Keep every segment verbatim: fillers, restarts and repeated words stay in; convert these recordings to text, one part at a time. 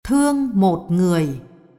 Thương một người.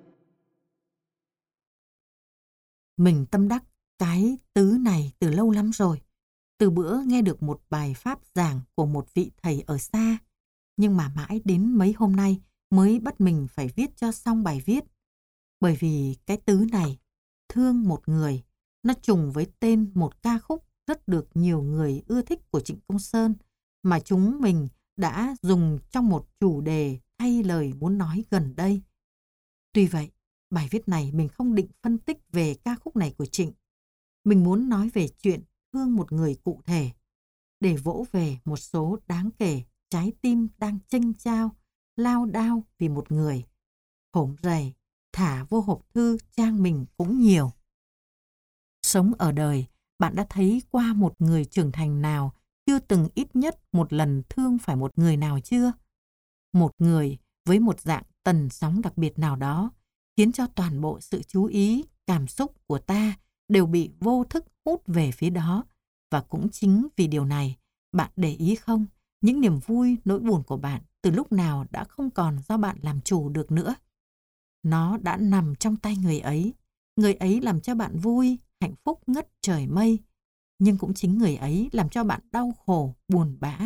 Mình tâm đắc cái tứ này từ lâu lắm rồi. Từ bữa nghe được một bài pháp giảng của một vị thầy ở xa, nhưng mà mãi đến mấy hôm nay mới bắt mình phải viết cho xong bài viết. Bởi vì cái tứ này, thương một người, nó trùng với tên một ca khúc rất được nhiều người ưa thích của Trịnh Công Sơn, mà chúng mình đã dùng trong một chủ đề thay lời muốn nói gần đây. Tuy vậy, bài viết này mình không định phân tích về ca khúc này của Trịnh. Mình muốn nói về chuyện thương một người cụ thể, để vỗ về một số đáng kể trái tim đang chênh chao, lao đao vì một người. Hổm rầy, thả vô hộp thư trang mình cũng nhiều. Sống ở đời, bạn đã thấy qua một người trưởng thành nào chưa từng ít nhất một lần thương phải một người nào chưa? Một người với một dạng tần sóng đặc biệt nào đó khiến cho toàn bộ sự chú ý, cảm xúc của ta đều bị vô thức hút về phía đó. Và cũng chính vì điều này, bạn để ý không, những niềm vui, nỗi buồn của bạn từ lúc nào đã không còn do bạn làm chủ được nữa. Nó đã nằm trong tay người ấy. Người ấy làm cho bạn vui, hạnh phúc ngất trời mây. Nhưng cũng chính người ấy làm cho bạn đau khổ, buồn bã.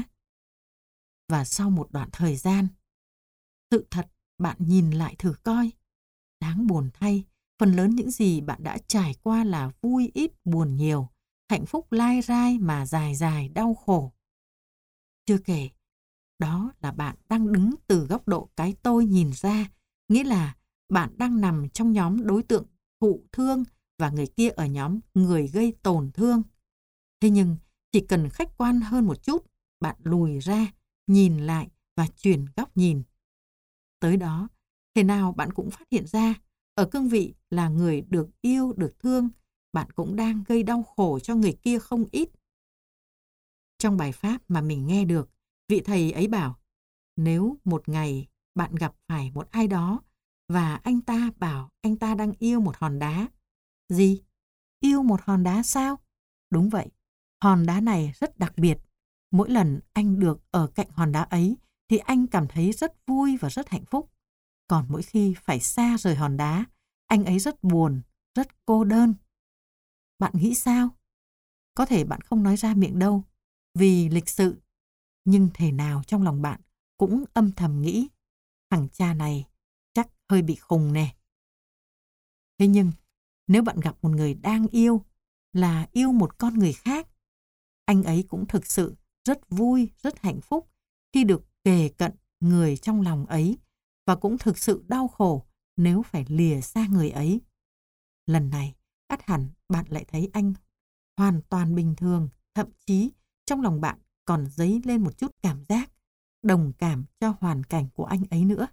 Và sau một đoạn thời gian, sự thật bạn nhìn lại thử coi. Đáng buồn thay, phần lớn những gì bạn đã trải qua là vui ít buồn nhiều, hạnh phúc lai rai mà dài dài đau khổ. Chưa kể, đó là bạn đang đứng từ góc độ cái tôi nhìn ra, nghĩa là bạn đang nằm trong nhóm đối tượng thụ thương và người kia ở nhóm người gây tổn thương. Thế nhưng, chỉ cần khách quan hơn một chút, bạn lùi ra, nhìn lại và chuyển góc nhìn. Tới đó, thế nào bạn cũng phát hiện ra, ở cương vị là người được yêu, được thương, bạn cũng đang gây đau khổ cho người kia không ít. Trong bài pháp mà mình nghe được, vị thầy ấy bảo, nếu một ngày bạn gặp phải một ai đó và anh ta bảo anh ta đang yêu một hòn đá. Gì? Yêu một hòn đá sao? Đúng vậy, hòn đá này rất đặc biệt. Mỗi lần anh được ở cạnh hòn đá ấy thì anh cảm thấy rất vui và rất hạnh phúc. Còn mỗi khi phải xa rời hòn đá, anh ấy rất buồn, rất cô đơn. Bạn nghĩ sao? Có thể bạn không nói ra miệng đâu, vì lịch sự. Nhưng thể nào trong lòng bạn cũng âm thầm nghĩ, thằng cha này chắc hơi bị khùng nè. Thế nhưng, nếu bạn gặp một người đang yêu, là yêu một con người khác, anh ấy cũng thực sự rất vui, rất hạnh phúc khi được kề cận người trong lòng ấy và cũng thực sự đau khổ nếu phải lìa xa người ấy. Lần này, ắt hẳn bạn lại thấy anh hoàn toàn bình thường, thậm chí trong lòng bạn còn dấy lên một chút cảm giác, đồng cảm cho hoàn cảnh của anh ấy nữa.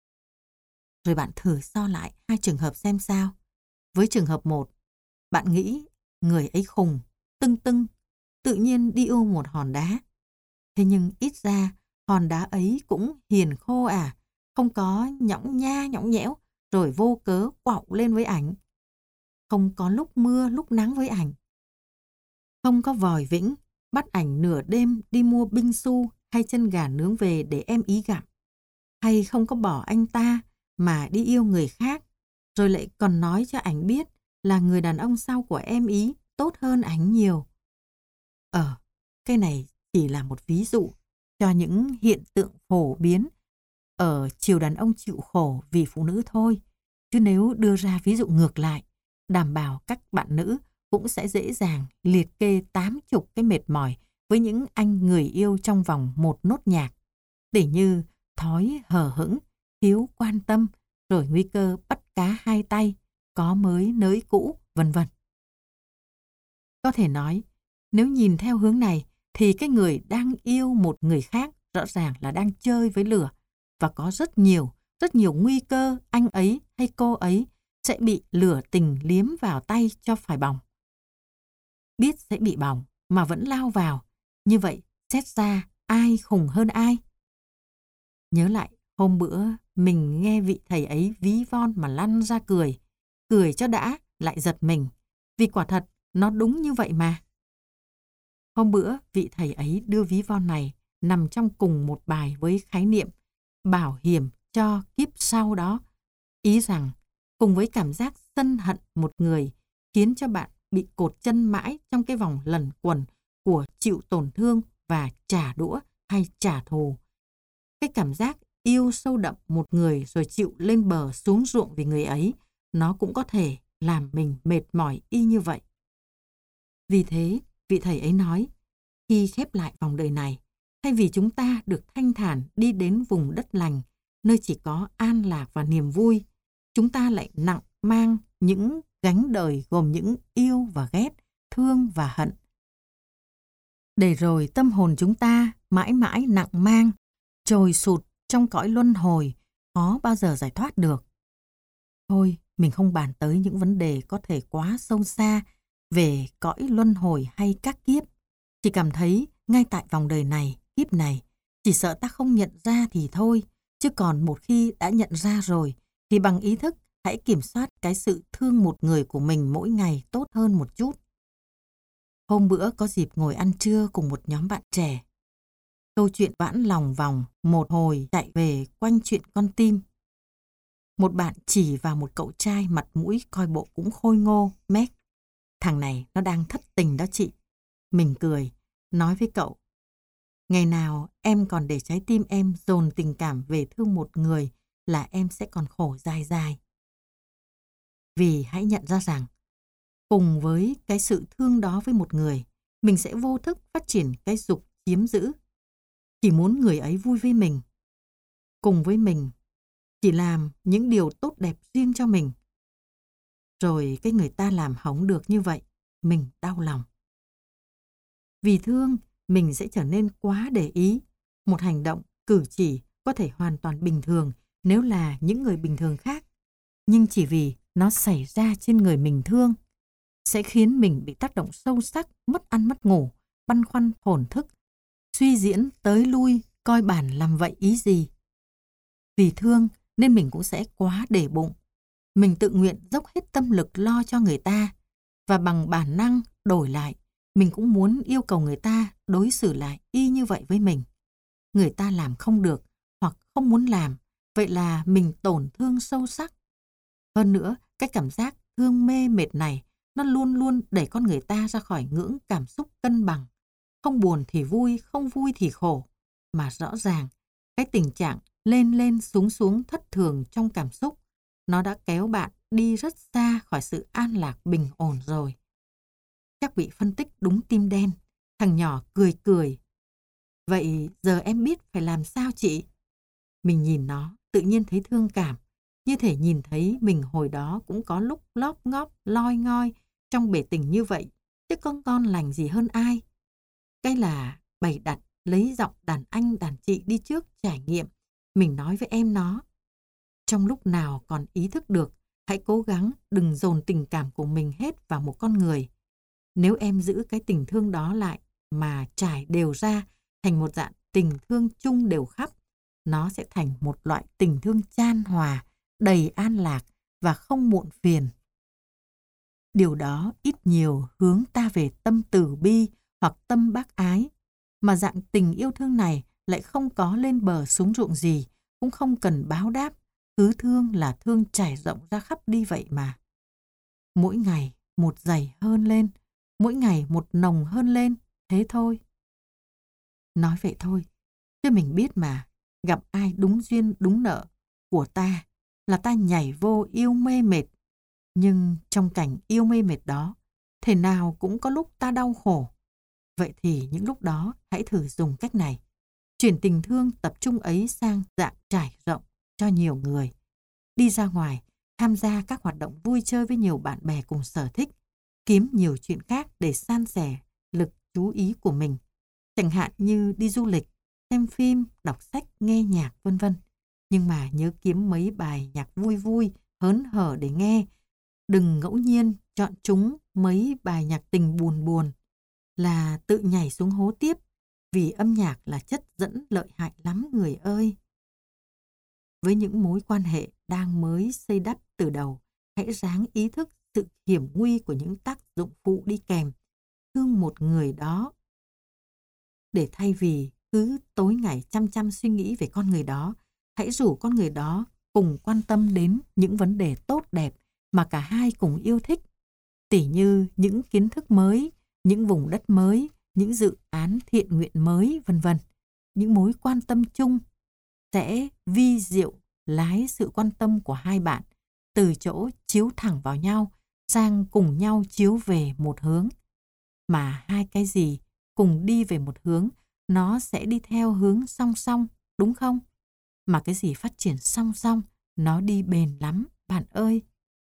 Rồi bạn thử so lại hai trường hợp xem sao. Với trường hợp một, bạn nghĩ người ấy khùng, tưng tưng, tự nhiên đi yêu một hòn đá. Thế nhưng ít ra hòn đá ấy cũng hiền khô à, không có nhõng nha nhõng nhẽo rồi vô cớ quạo lên với ảnh. Không có lúc mưa lúc nắng với ảnh. Không có vòi vĩnh bắt ảnh nửa đêm đi mua binh su hay chân gà nướng về để em ý gặm. Hay không có bỏ anh ta mà đi yêu người khác, rồi lại còn nói cho ảnh biết là người đàn ông sau của em ý tốt hơn ảnh nhiều. Ờ, cái này chỉ là một ví dụ cho những hiện tượng phổ biến ở chiều đàn ông chịu khổ vì phụ nữ thôi. Chứ nếu đưa ra ví dụ ngược lại, đảm bảo các bạn nữ cũng sẽ dễ dàng liệt kê tám chục cái mệt mỏi với những anh người yêu trong vòng một nốt nhạc. Tỉ như thói hờ hững, thiếu quan tâm, rồi nguy cơ bắt cá hai tay, có mới nới cũ, vân vân. Có thể nói, nếu nhìn theo hướng này, thì cái người đang yêu một người khác rõ ràng là đang chơi với lửa và có rất nhiều, rất nhiều nguy cơ anh ấy hay cô ấy sẽ bị lửa tình liếm vào tay cho phải bỏng. Biết sẽ bị bỏng mà vẫn lao vào, như vậy xét ra ai khùng hơn ai? Nhớ lại hôm bữa mình nghe vị thầy ấy ví von mà lăn ra cười, cười cho đã lại giật mình, vì quả thật nó đúng như vậy mà. Hôm bữa vị thầy ấy đưa ví von này nằm trong cùng một bài với khái niệm bảo hiểm cho kiếp sau đó. Ý rằng, cùng với cảm giác sân hận một người khiến cho bạn bị cột chân mãi trong cái vòng luẩn quẩn của chịu tổn thương và trả đũa hay trả thù. Cái cảm giác yêu sâu đậm một người rồi chịu lên bờ xuống ruộng vì người ấy, nó cũng có thể làm mình mệt mỏi y như vậy. Vì thế, vị thầy ấy nói, khi khép lại vòng đời này, thay vì chúng ta được thanh thản đi đến vùng đất lành, nơi chỉ có an lạc và niềm vui, chúng ta lại nặng mang những gánh đời gồm những yêu và ghét, thương và hận. Để rồi tâm hồn chúng ta mãi mãi nặng mang, trồi sụt trong cõi luân hồi, khó bao giờ giải thoát được. Thôi, mình không bàn tới những vấn đề có thể quá sâu xa về cõi luân hồi hay các kiếp. Chỉ cảm thấy ngay tại vòng đời này, kiếp này, chỉ sợ ta không nhận ra thì thôi, chứ còn một khi đã nhận ra rồi, thì bằng ý thức hãy kiểm soát cái sự thương một người của mình mỗi ngày tốt hơn một chút. Hôm bữa có dịp ngồi ăn trưa cùng một nhóm bạn trẻ. Câu chuyện vãn lòng vòng một hồi chạy về quanh chuyện con tim. Một bạn chỉ vào một cậu trai mặt mũi coi bộ cũng khôi ngô, mét. Thằng này nó đang thất tình đó chị. Mình cười, nói với cậu. Ngày nào em còn để trái tim em dồn tình cảm về thương một người là em sẽ còn khổ dài dài. Vì hãy nhận ra rằng, cùng với cái sự thương đó với một người, mình sẽ vô thức phát triển cái dục chiếm giữ. Chỉ muốn người ấy vui với mình. Cùng với mình, chỉ làm những điều tốt đẹp riêng cho mình. Rồi cái người ta làm hỏng được như vậy, mình đau lòng. Vì thương, mình sẽ trở nên quá để ý. Một hành động, cử chỉ có thể hoàn toàn bình thường nếu là những người bình thường khác. Nhưng chỉ vì nó xảy ra trên người mình thương, sẽ khiến mình bị tác động sâu sắc, mất ăn mất ngủ, băn khoăn thổn thức, suy diễn tới lui, coi bản làm vậy ý gì. Vì thương nên mình cũng sẽ quá để bụng. Mình tự nguyện dốc hết tâm lực lo cho người ta, và bằng bản năng đổi lại, mình cũng muốn yêu cầu người ta đối xử lại y như vậy với mình. Người ta làm không được hoặc không muốn làm, vậy là mình tổn thương sâu sắc. Hơn nữa, cái cảm giác thương mê mệt này, nó luôn luôn đẩy con người ta ra khỏi ngưỡng cảm xúc cân bằng. Không buồn thì vui, không vui thì khổ. Mà rõ ràng, cái tình trạng lên lên xuống xuống thất thường trong cảm xúc, nó đã kéo bạn đi rất xa khỏi sự an lạc bình ổn rồi. Chắc bị phân tích đúng tim đen. Thằng nhỏ cười cười. Vậy giờ em biết phải làm sao chị? Mình nhìn nó, tự nhiên thấy thương cảm. Như thể nhìn thấy mình hồi đó cũng có lúc lóp ngóp, loi ngoi trong bể tình như vậy, chứ con ngon lành gì hơn ai. Cái là bày đặt, lấy giọng đàn anh đàn chị đi trước trải nghiệm. Mình nói với em nó. Trong lúc nào còn ý thức được, hãy cố gắng đừng dồn tình cảm của mình hết vào một con người. Nếu em giữ cái tình thương đó lại mà trải đều ra thành một dạng tình thương chung đều khắp, nó sẽ thành một loại tình thương chan hòa, đầy an lạc và không muộn phiền. Điều đó ít nhiều hướng ta về tâm từ bi hoặc tâm bác ái, mà dạng tình yêu thương này lại không có lên bờ xuống ruộng gì, cũng không cần báo đáp, cứ thương là thương trải rộng ra khắp đi vậy mà. Mỗi ngày một dày hơn lên, mỗi ngày một nồng hơn lên, thế thôi. Nói vậy thôi, chứ mình biết mà, gặp ai đúng duyên đúng nợ của ta là ta nhảy vô yêu mê mệt. Nhưng trong cảnh yêu mê mệt đó, thể nào cũng có lúc ta đau khổ. Vậy thì những lúc đó hãy thử dùng cách này. Chuyển tình thương tập trung ấy sang dạng trải rộng cho nhiều người. Đi ra ngoài, tham gia các hoạt động vui chơi với nhiều bạn bè cùng sở thích. Kiếm nhiều chuyện khác để san sẻ lực chú ý của mình. Chẳng hạn như đi du lịch, xem phim, đọc sách, nghe nhạc, vân vân. Nhưng mà nhớ kiếm mấy bài nhạc vui vui, hớn hở để nghe. Đừng ngẫu nhiên chọn chúng mấy bài nhạc tình buồn buồn là tự nhảy xuống hố tiếp, vì âm nhạc là chất dẫn lợi hại lắm người ơi. Với những mối quan hệ đang mới xây đắp từ đầu, hãy ráng ý thức sự hiểm nguy của những tác dụng phụ đi kèm. Thương một người đó, để thay vì cứ tối ngày chăm chăm suy nghĩ về con người đó, hãy rủ con người đó cùng quan tâm đến những vấn đề tốt đẹp mà cả hai cùng yêu thích, tỉ như những kiến thức mới, những vùng đất mới, những dự án thiện nguyện mới, vân vân. Những mối quan tâm chung sẽ vi diệu lái sự quan tâm của hai bạn từ chỗ chiếu thẳng vào nhau sang cùng nhau chiếu về một hướng. Mà hai cái gì cùng đi về một hướng, nó sẽ đi theo hướng song song, đúng không? Mà cái gì phát triển song song, nó đi bền lắm, bạn ơi.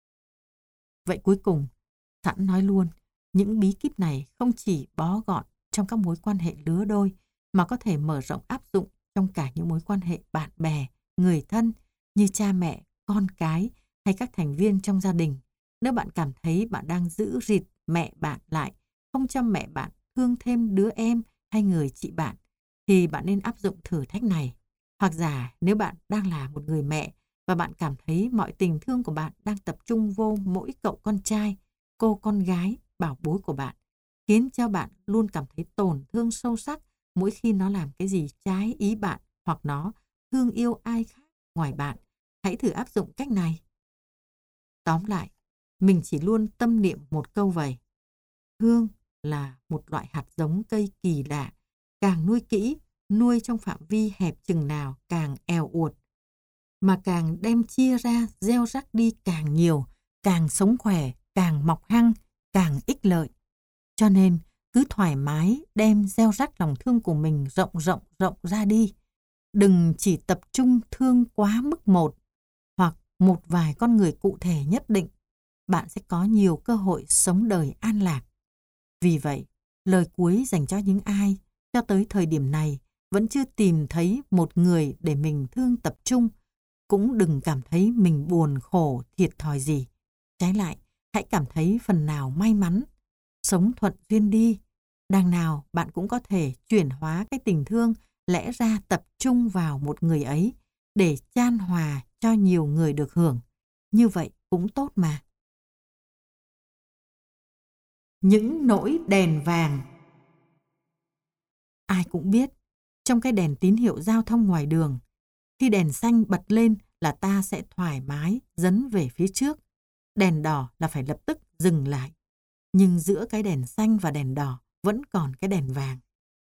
Vậy cuối cùng, sẵn nói luôn, những bí kíp này không chỉ bó gọn trong các mối quan hệ lứa đôi, mà có thể mở rộng áp dụng trong cả những mối quan hệ bạn bè, người thân như cha mẹ, con cái hay các thành viên trong gia đình. Nếu bạn cảm thấy bạn đang giữ rịt mẹ bạn lại, không cho mẹ bạn thương thêm đứa em hay người chị bạn, thì bạn nên áp dụng thử thách này. Hoặc giả nếu bạn đang là một người mẹ và bạn cảm thấy mọi tình thương của bạn đang tập trung vô mỗi cậu con trai, cô con gái, bảo bối của bạn, khiến cho bạn luôn cảm thấy tổn thương sâu sắc mỗi khi nó làm cái gì trái ý bạn hoặc nó thương yêu ai khác ngoài bạn. Hãy thử áp dụng cách này. Tóm lại, mình chỉ luôn tâm niệm một câu vậy. Thương là một loại hạt giống cây kỳ lạ, càng nuôi kỹ, nuôi trong phạm vi hẹp chừng nào càng èo uột, mà càng đem chia ra gieo rắc đi càng nhiều, càng sống khỏe, càng mọc hăng, càng ích lợi. Cho nên cứ thoải mái đem gieo rắc lòng thương của mình rộng rộng rộng ra đi. Đừng chỉ tập trung thương quá mức một hoặc một vài con người cụ thể nhất định. Bạn sẽ có nhiều cơ hội sống đời an lạc. Vì vậy, lời cuối dành cho những ai cho tới thời điểm này vẫn chưa tìm thấy một người để mình thương tập trung, cũng đừng cảm thấy mình buồn khổ thiệt thòi gì. Trái lại, hãy cảm thấy phần nào may mắn. Sống thuận duyên đi. Đằng nào bạn cũng có thể chuyển hóa cái tình thương lẽ ra tập trung vào một người ấy để chan hòa cho nhiều người được hưởng. Như vậy cũng tốt mà. Những nỗi đèn vàng. Ai cũng biết, trong cái đèn tín hiệu giao thông ngoài đường, khi đèn xanh bật lên là ta sẽ thoải mái dấn về phía trước. Đèn đỏ là phải lập tức dừng lại. Nhưng giữa cái đèn xanh và đèn đỏ vẫn còn cái đèn vàng.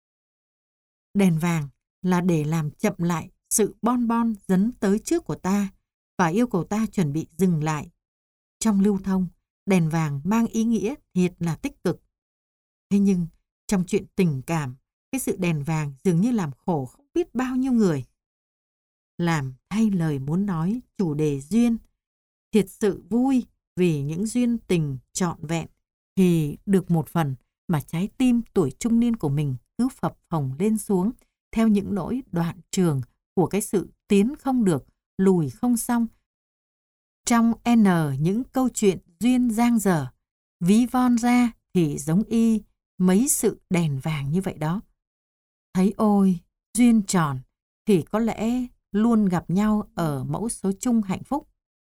Đèn vàng là để làm chậm lại sự bon bon dấn tới trước của ta và yêu cầu ta chuẩn bị dừng lại. Trong lưu thông, đèn vàng mang ý nghĩa thiệt là tích cực. Thế nhưng, trong chuyện tình cảm, cái sự đèn vàng dường như làm khổ không biết bao nhiêu người. Làm thay lời muốn nói chủ đề duyên, thiệt sự vui vì những duyên tình trọn vẹn, thì được một phần mà trái tim tuổi trung niên của mình cứ phập phồng lên xuống theo những nỗi đoạn trường của cái sự tiến không được, lùi không xong. Trong N những câu chuyện duyên dang dở, ví von ra thì giống y mấy sự đèn vàng như vậy đó. Thấy ôi, duyên tròn thì có lẽ luôn gặp nhau ở mẫu số chung hạnh phúc.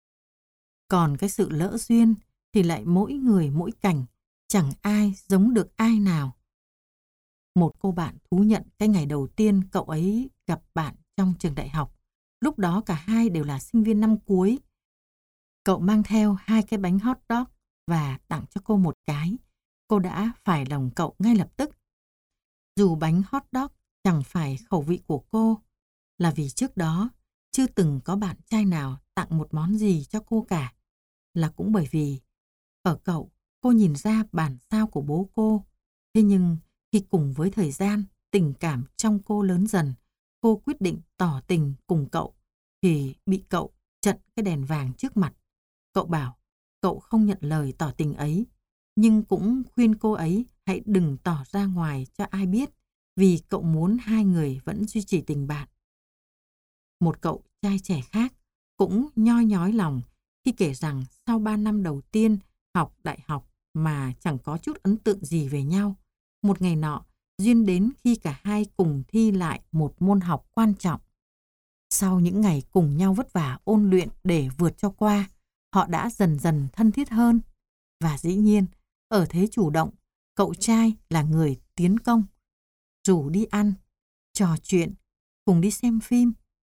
Còn cái sự lỡ duyên thì lại mỗi người mỗi cảnh, chẳng ai giống được ai nào. Một cô bạn thú nhận cái ngày đầu tiên cậu ấy gặp bạn trong trường đại học. Lúc đó cả hai đều là sinh viên năm cuối. Cậu mang theo hai cái bánh hot dog và tặng cho cô một cái. Cô đã phải lòng cậu ngay lập tức. Dù bánh hot dog chẳng phải khẩu vị của cô, là vì trước đó chưa từng có bạn trai nào tặng một món gì cho cô cả. Là cũng bởi vì ở cậu, cô nhìn ra bản sao của bố cô. Thế nhưng khi cùng với thời gian, tình cảm trong cô lớn dần, cô quyết định tỏ tình cùng cậu, thì bị cậu chặn cái đèn vàng trước mặt. Cậu bảo cậu không nhận lời tỏ tình ấy, nhưng cũng khuyên cô ấy hãy đừng tỏ ra ngoài cho ai biết, vì cậu muốn hai người vẫn duy trì tình bạn. Một cậu trai trẻ khác cũng nhoi nhói lòng khi kể rằng sau ba năm đầu tiên học đại học mà chẳng có chút ấn tượng gì về nhau. Một ngày nọ, duyên đến khi cả hai cùng thi lại một môn học quan trọng. Sau những ngày cùng nhau vất vả ôn luyện để vượt cho qua, họ đã dần dần thân thiết hơn. Và dĩ nhiên, ở thế chủ động, cậu trai là người tiến công, rủ đi ăn, trò chuyện, cùng đi xem phim.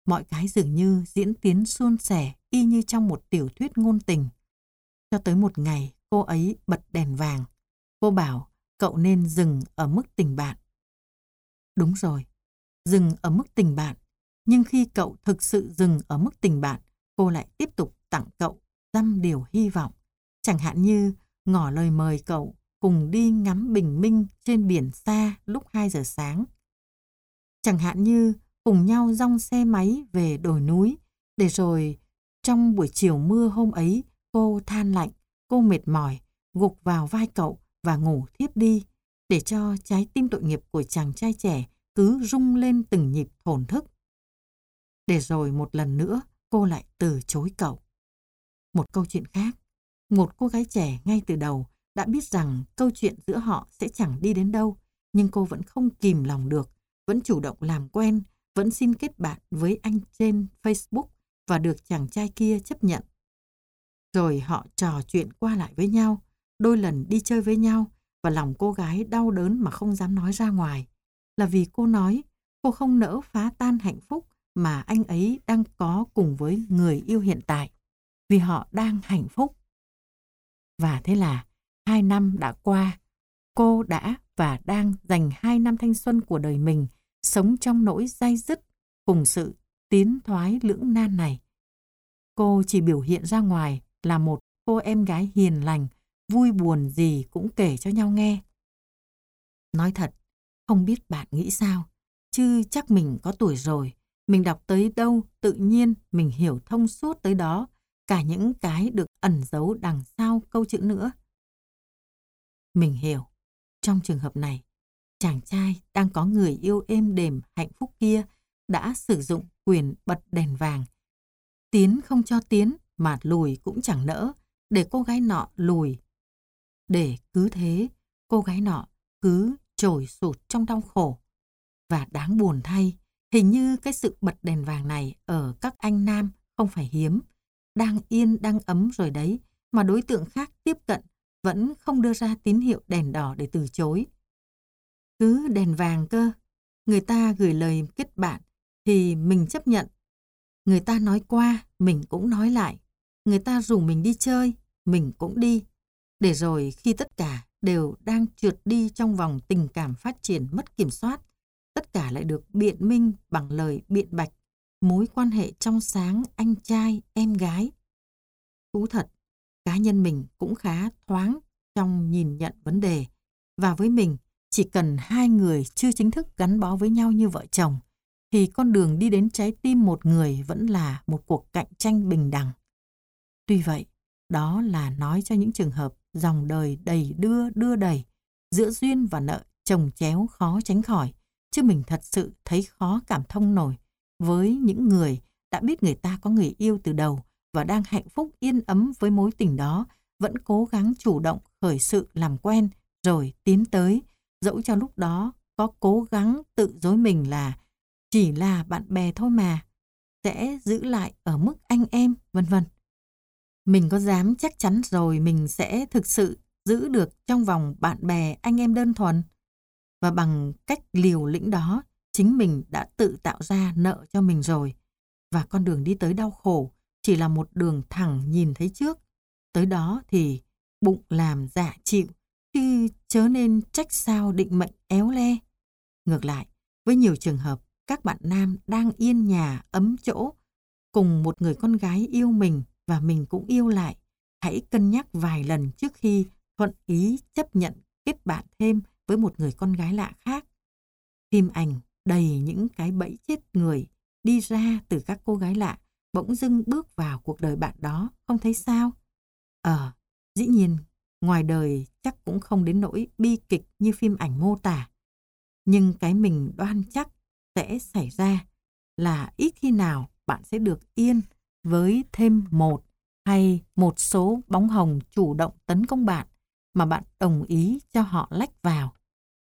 Mọi cái dường như diễn tiến suôn sẻ y như trong một tiểu thuyết ngôn tình. Cho tới một ngày cô ấy bật đèn vàng. Cô bảo cậu nên dừng ở mức tình bạn. Đúng rồi, dừng ở mức tình bạn. Nhưng khi cậu thực sự dừng ở mức tình bạn, cô lại tiếp tục tặng cậu dăm điều hy vọng. Chẳng hạn như ngỏ lời mời cậu cùng đi ngắm bình minh trên biển xa lúc hai giờ sáng. Chẳng hạn như cùng nhau dong xe máy về đồi núi, để rồi trong buổi chiều mưa hôm ấy cô than lạnh, cô mệt mỏi, gục vào vai cậu và ngủ thiếp đi, để cho trái tim tội nghiệp của chàng trai trẻ cứ rung lên từng nhịp thổn thức. Để rồi một lần nữa cô lại từ chối cậu. Một câu chuyện khác, một cô gái trẻ ngay từ đầu đã biết rằng câu chuyện giữa họ sẽ chẳng đi đến đâu, nhưng cô vẫn không kìm lòng được, vẫn chủ động làm quen, vẫn xin kết bạn với anh trên Facebook và được chàng trai kia chấp nhận. Rồi họ trò chuyện qua lại với nhau, đôi lần đi chơi với nhau, và lòng cô gái đau đớn mà không dám nói ra ngoài. Là vì cô nói cô không nỡ phá tan hạnh phúc mà anh ấy đang có cùng với người yêu hiện tại, vì họ đang hạnh phúc. Và thế là hai năm đã qua, cô đã và đang dành hai năm thanh xuân của đời mình sống trong nỗi day dứt cùng sự tiến thoái lưỡng nan này. Cô chỉ biểu hiện ra ngoài là một cô em gái hiền lành, vui buồn gì cũng kể cho nhau nghe. Nói thật, không biết bạn nghĩ sao, chứ chắc mình có tuổi rồi, mình đọc tới đâu tự nhiên mình hiểu thông suốt tới đó, cả những cái được ẩn giấu đằng sau câu chữ nữa. Mình hiểu, trong trường hợp này, chàng trai đang có người yêu êm đềm hạnh phúc kia đã sử dụng quyền bật đèn vàng. Tiến không cho tiến mà lùi cũng chẳng nỡ, để cô gái nọ lùi. Để cứ thế, cô gái nọ cứ trồi sụt trong đau khổ. Và đáng buồn thay, hình như cái sự bật đèn vàng này ở các anh nam không phải hiếm. Đang yên đang ấm rồi đấy, mà đối tượng khác tiếp cận vẫn không đưa ra tín hiệu đèn đỏ để từ chối. Cứ đèn vàng cơ, người ta gửi lời kết bạn thì mình chấp nhận. Người ta nói qua, mình cũng nói lại. Người ta rủ mình đi chơi, mình cũng đi. Để rồi khi tất cả đều đang trượt đi trong vòng tình cảm phát triển mất kiểm soát, tất cả lại được biện minh bằng lời biện bạch, mối quan hệ trong sáng anh trai, em gái. Thú thật, cá nhân mình cũng khá thoáng trong nhìn nhận vấn đề. Và với mình, chỉ cần hai người chưa chính thức gắn bó với nhau như vợ chồng, thì con đường đi đến trái tim một người vẫn là một cuộc cạnh tranh bình đẳng. Tuy vậy, đó là nói cho những trường hợp dòng đời đầy đưa đưa đầy, giữa duyên và nợ chồng chéo khó tránh khỏi, chứ mình thật sự thấy khó cảm thông nổi với những người đã biết người ta có người yêu từ đầu và đang hạnh phúc yên ấm với mối tình đó, vẫn cố gắng chủ động khởi sự làm quen rồi tiến tới, dẫu cho lúc đó có cố gắng tự dối mình là chỉ là bạn bè thôi mà, sẽ giữ lại ở mức anh em, vân vân. Mình có dám chắc chắn rồi mình sẽ thực sự giữ được trong vòng bạn bè anh em đơn thuần. Và bằng cách liều lĩnh đó, chính mình đã tự tạo ra nợ cho mình rồi. Và con đường đi tới đau khổ chỉ là một đường thẳng nhìn thấy trước. Tới đó thì bụng làm dạ chịu, chứ chớ nên trách sao định mệnh éo le. Ngược lại, với nhiều trường hợp, các bạn nam đang yên nhà ấm chỗ, cùng một người con gái yêu mình và mình cũng yêu lại, hãy cân nhắc vài lần trước khi thuận ý chấp nhận kết bạn thêm với một người con gái lạ khác. Phim ảnh đầy những cái bẫy chết người đi ra từ các cô gái lạ bỗng dưng bước vào cuộc đời bạn đó, không thấy sao? Ờ, dĩ nhiên, ngoài đời chắc cũng không đến nỗi bi kịch như phim ảnh mô tả. Nhưng cái mình đoan chắc sẽ xảy ra là ít khi nào bạn sẽ được yên với thêm một hay một số bóng hồng chủ động tấn công bạn mà bạn đồng ý cho họ lách vào.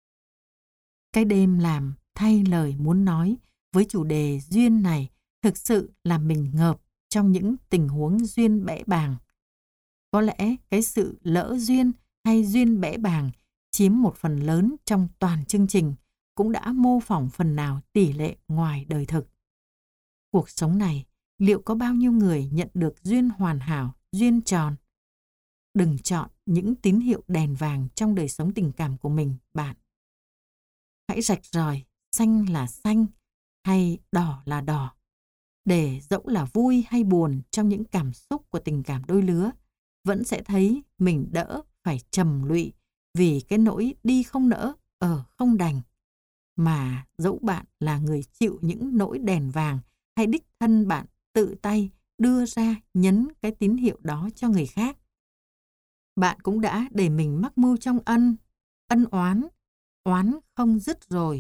Cái đêm làm thay lời muốn nói với chủ đề duyên này thực sự làm mình ngợp trong những tình huống duyên bẽ bàng. Có lẽ cái sự lỡ duyên hay duyên bẽ bàng chiếm một phần lớn trong toàn chương trình, cũng đã mô phỏng phần nào tỷ lệ ngoài đời thực. Cuộc sống này, liệu có bao nhiêu người nhận được duyên hoàn hảo, duyên tròn? Đừng chọn những tín hiệu đèn vàng trong đời sống tình cảm của mình, bạn. Hãy rạch ròi, xanh là xanh hay đỏ là đỏ. Để dẫu là vui hay buồn trong những cảm xúc của tình cảm đôi lứa, vẫn sẽ thấy mình đỡ phải trầm lụy vì cái nỗi đi không nỡ, ở không đành. Mà dẫu bạn là người chịu những nỗi đèn vàng hay đích thân bạn tự tay đưa ra nhấn cái tín hiệu đó cho người khác, bạn cũng đã để mình mắc mưu trong ân, ân oán, oán không dứt rồi.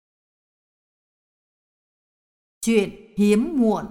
Chuyện hiếm muộn.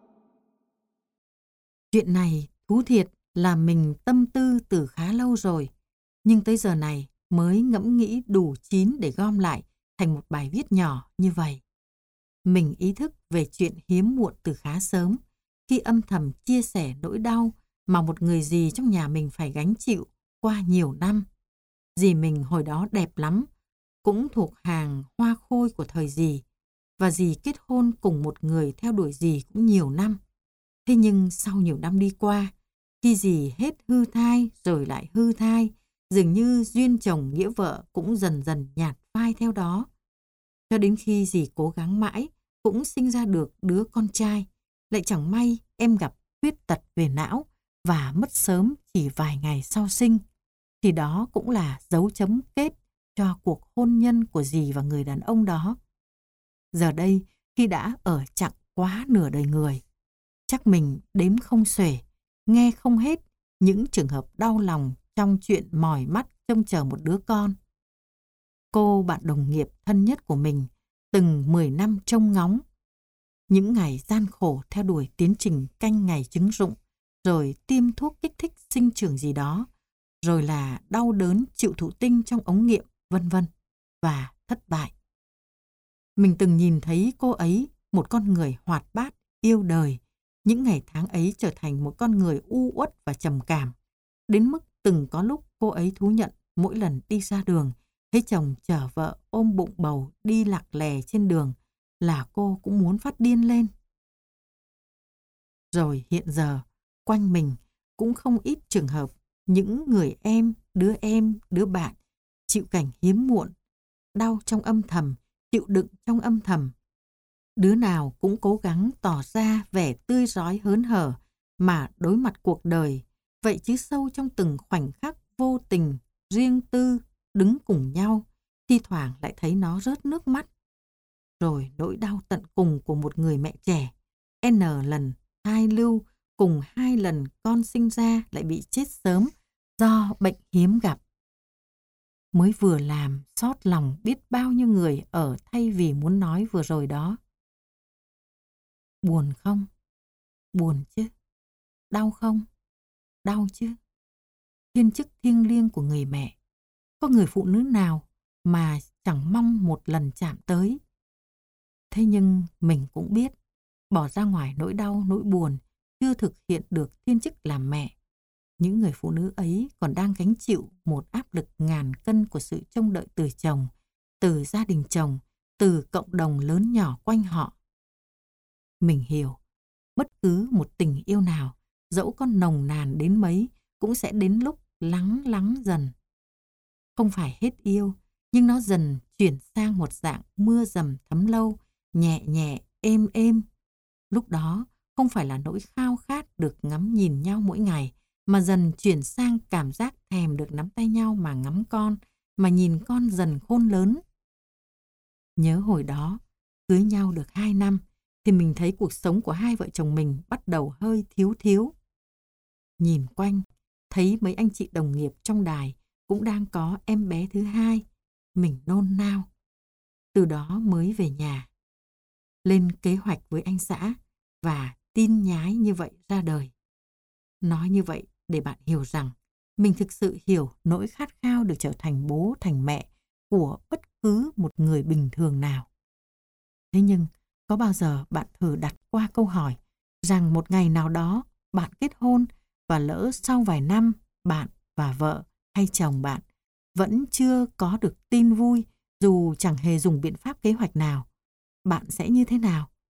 Chuyện này thú thiệt là mình tâm tư từ khá lâu rồi, nhưng tới giờ này mới ngẫm nghĩ đủ chín để gom lại thành một bài viết nhỏ như vậy. Mình ý thức về chuyện hiếm muộn từ khá sớm, khi âm thầm chia sẻ nỗi đau mà một người dì trong nhà mình phải gánh chịu qua nhiều năm. Dì mình hồi đó đẹp lắm, cũng thuộc hàng hoa khôi của thời dì, và dì kết hôn cùng một người theo đuổi dì cũng nhiều năm. Thế nhưng sau nhiều năm đi qua, khi dì hết hư thai rồi lại hư thai, dường như duyên chồng nghĩa vợ cũng dần dần nhạt phai theo đó. Cho đến khi dì cố gắng mãi, cũng sinh ra được đứa con trai, lại chẳng may em gặp khuyết tật về não và mất sớm chỉ vài ngày sau sinh. Thì đó cũng là dấu chấm kết cho cuộc hôn nhân của dì và người đàn ông đó. Giờ đây, khi đã ở chặng quá nửa đời người, chắc mình đếm không xuể, nghe không hết những trường hợp đau lòng trong chuyện mỏi mắt trông chờ một đứa con. Cô bạn đồng nghiệp thân nhất của mình từng mười năm trông ngóng. Những ngày gian khổ theo đuổi tiến trình canh ngày trứng rụng, rồi tiêm thuốc kích thích sinh trưởng gì đó, rồi là đau đớn chịu thụ tinh trong ống nghiệm, vân vân, và thất bại. Mình từng nhìn thấy cô ấy, một con người hoạt bát, yêu đời, những ngày tháng ấy trở thành một con người u uất và trầm cảm, đến mức từng có lúc cô ấy thú nhận mỗi lần đi ra đường, thấy chồng chở vợ ôm bụng bầu đi lạc lè trên đường là cô cũng muốn phát điên lên. Rồi hiện giờ, quanh mình cũng không ít trường hợp những người em, đứa em, đứa bạn chịu cảnh hiếm muộn, đau trong âm thầm, chịu đựng trong âm thầm. Đứa nào cũng cố gắng tỏ ra vẻ tươi rói hớn hở mà đối mặt cuộc đời, vậy chứ sâu trong từng khoảnh khắc vô tình, riêng tư, đứng cùng nhau, thi thoảng lại thấy nó rớt nước mắt. Rồi nỗi đau tận cùng của một người mẹ trẻ, N lần thai lưu, cùng hai lần con sinh ra lại bị chết sớm do bệnh hiếm gặp. Mới vừa làm xót lòng biết bao nhiêu người ở thay vì muốn nói vừa rồi đó. Buồn không? Buồn chứ. Đau không? Đau chứ. Thiên chức thiêng liêng của người mẹ, có người phụ nữ nào mà chẳng mong một lần chạm tới. Thế nhưng mình cũng biết, bỏ ra ngoài nỗi đau, nỗi buồn, chưa thực hiện được thiên chức làm mẹ, những người phụ nữ ấy còn đang gánh chịu một áp lực ngàn cân của sự trông đợi từ chồng, từ gia đình chồng, từ cộng đồng lớn nhỏ quanh họ. Mình hiểu, bất cứ một tình yêu nào, dẫu có nồng nàn đến mấy, cũng sẽ đến lúc lắng lắng dần. Không phải hết yêu, nhưng nó dần chuyển sang một dạng mưa dầm thấm lâu, nhẹ nhẹ, êm êm. Lúc đó không phải là nỗi khao khát được ngắm nhìn nhau mỗi ngày, mà dần chuyển sang cảm giác thèm được nắm tay nhau mà ngắm con, mà nhìn con dần khôn lớn. Nhớ hồi đó, cưới nhau được hai năm, thì mình thấy cuộc sống của hai vợ chồng mình bắt đầu hơi thiếu thiếu. Nhìn quanh, thấy mấy anh chị đồng nghiệp trong đài cũng đang có em bé thứ hai, mình nôn nao. Từ đó mới về nhà, lên kế hoạch với anh xã và tin nhái như vậy ra đời. Nói như vậy để bạn hiểu rằng mình thực sự hiểu nỗi khát khao được trở thành bố thành mẹ của bất cứ một người bình thường nào. Thế nhưng có bao giờ bạn thử đặt qua câu hỏi rằng một ngày nào đó bạn kết hôn và lỡ sau vài năm bạn và vợ hay chồng bạn vẫn chưa có được tin vui dù chẳng hề dùng biện pháp kế hoạch nào, bạn sẽ như thế nào?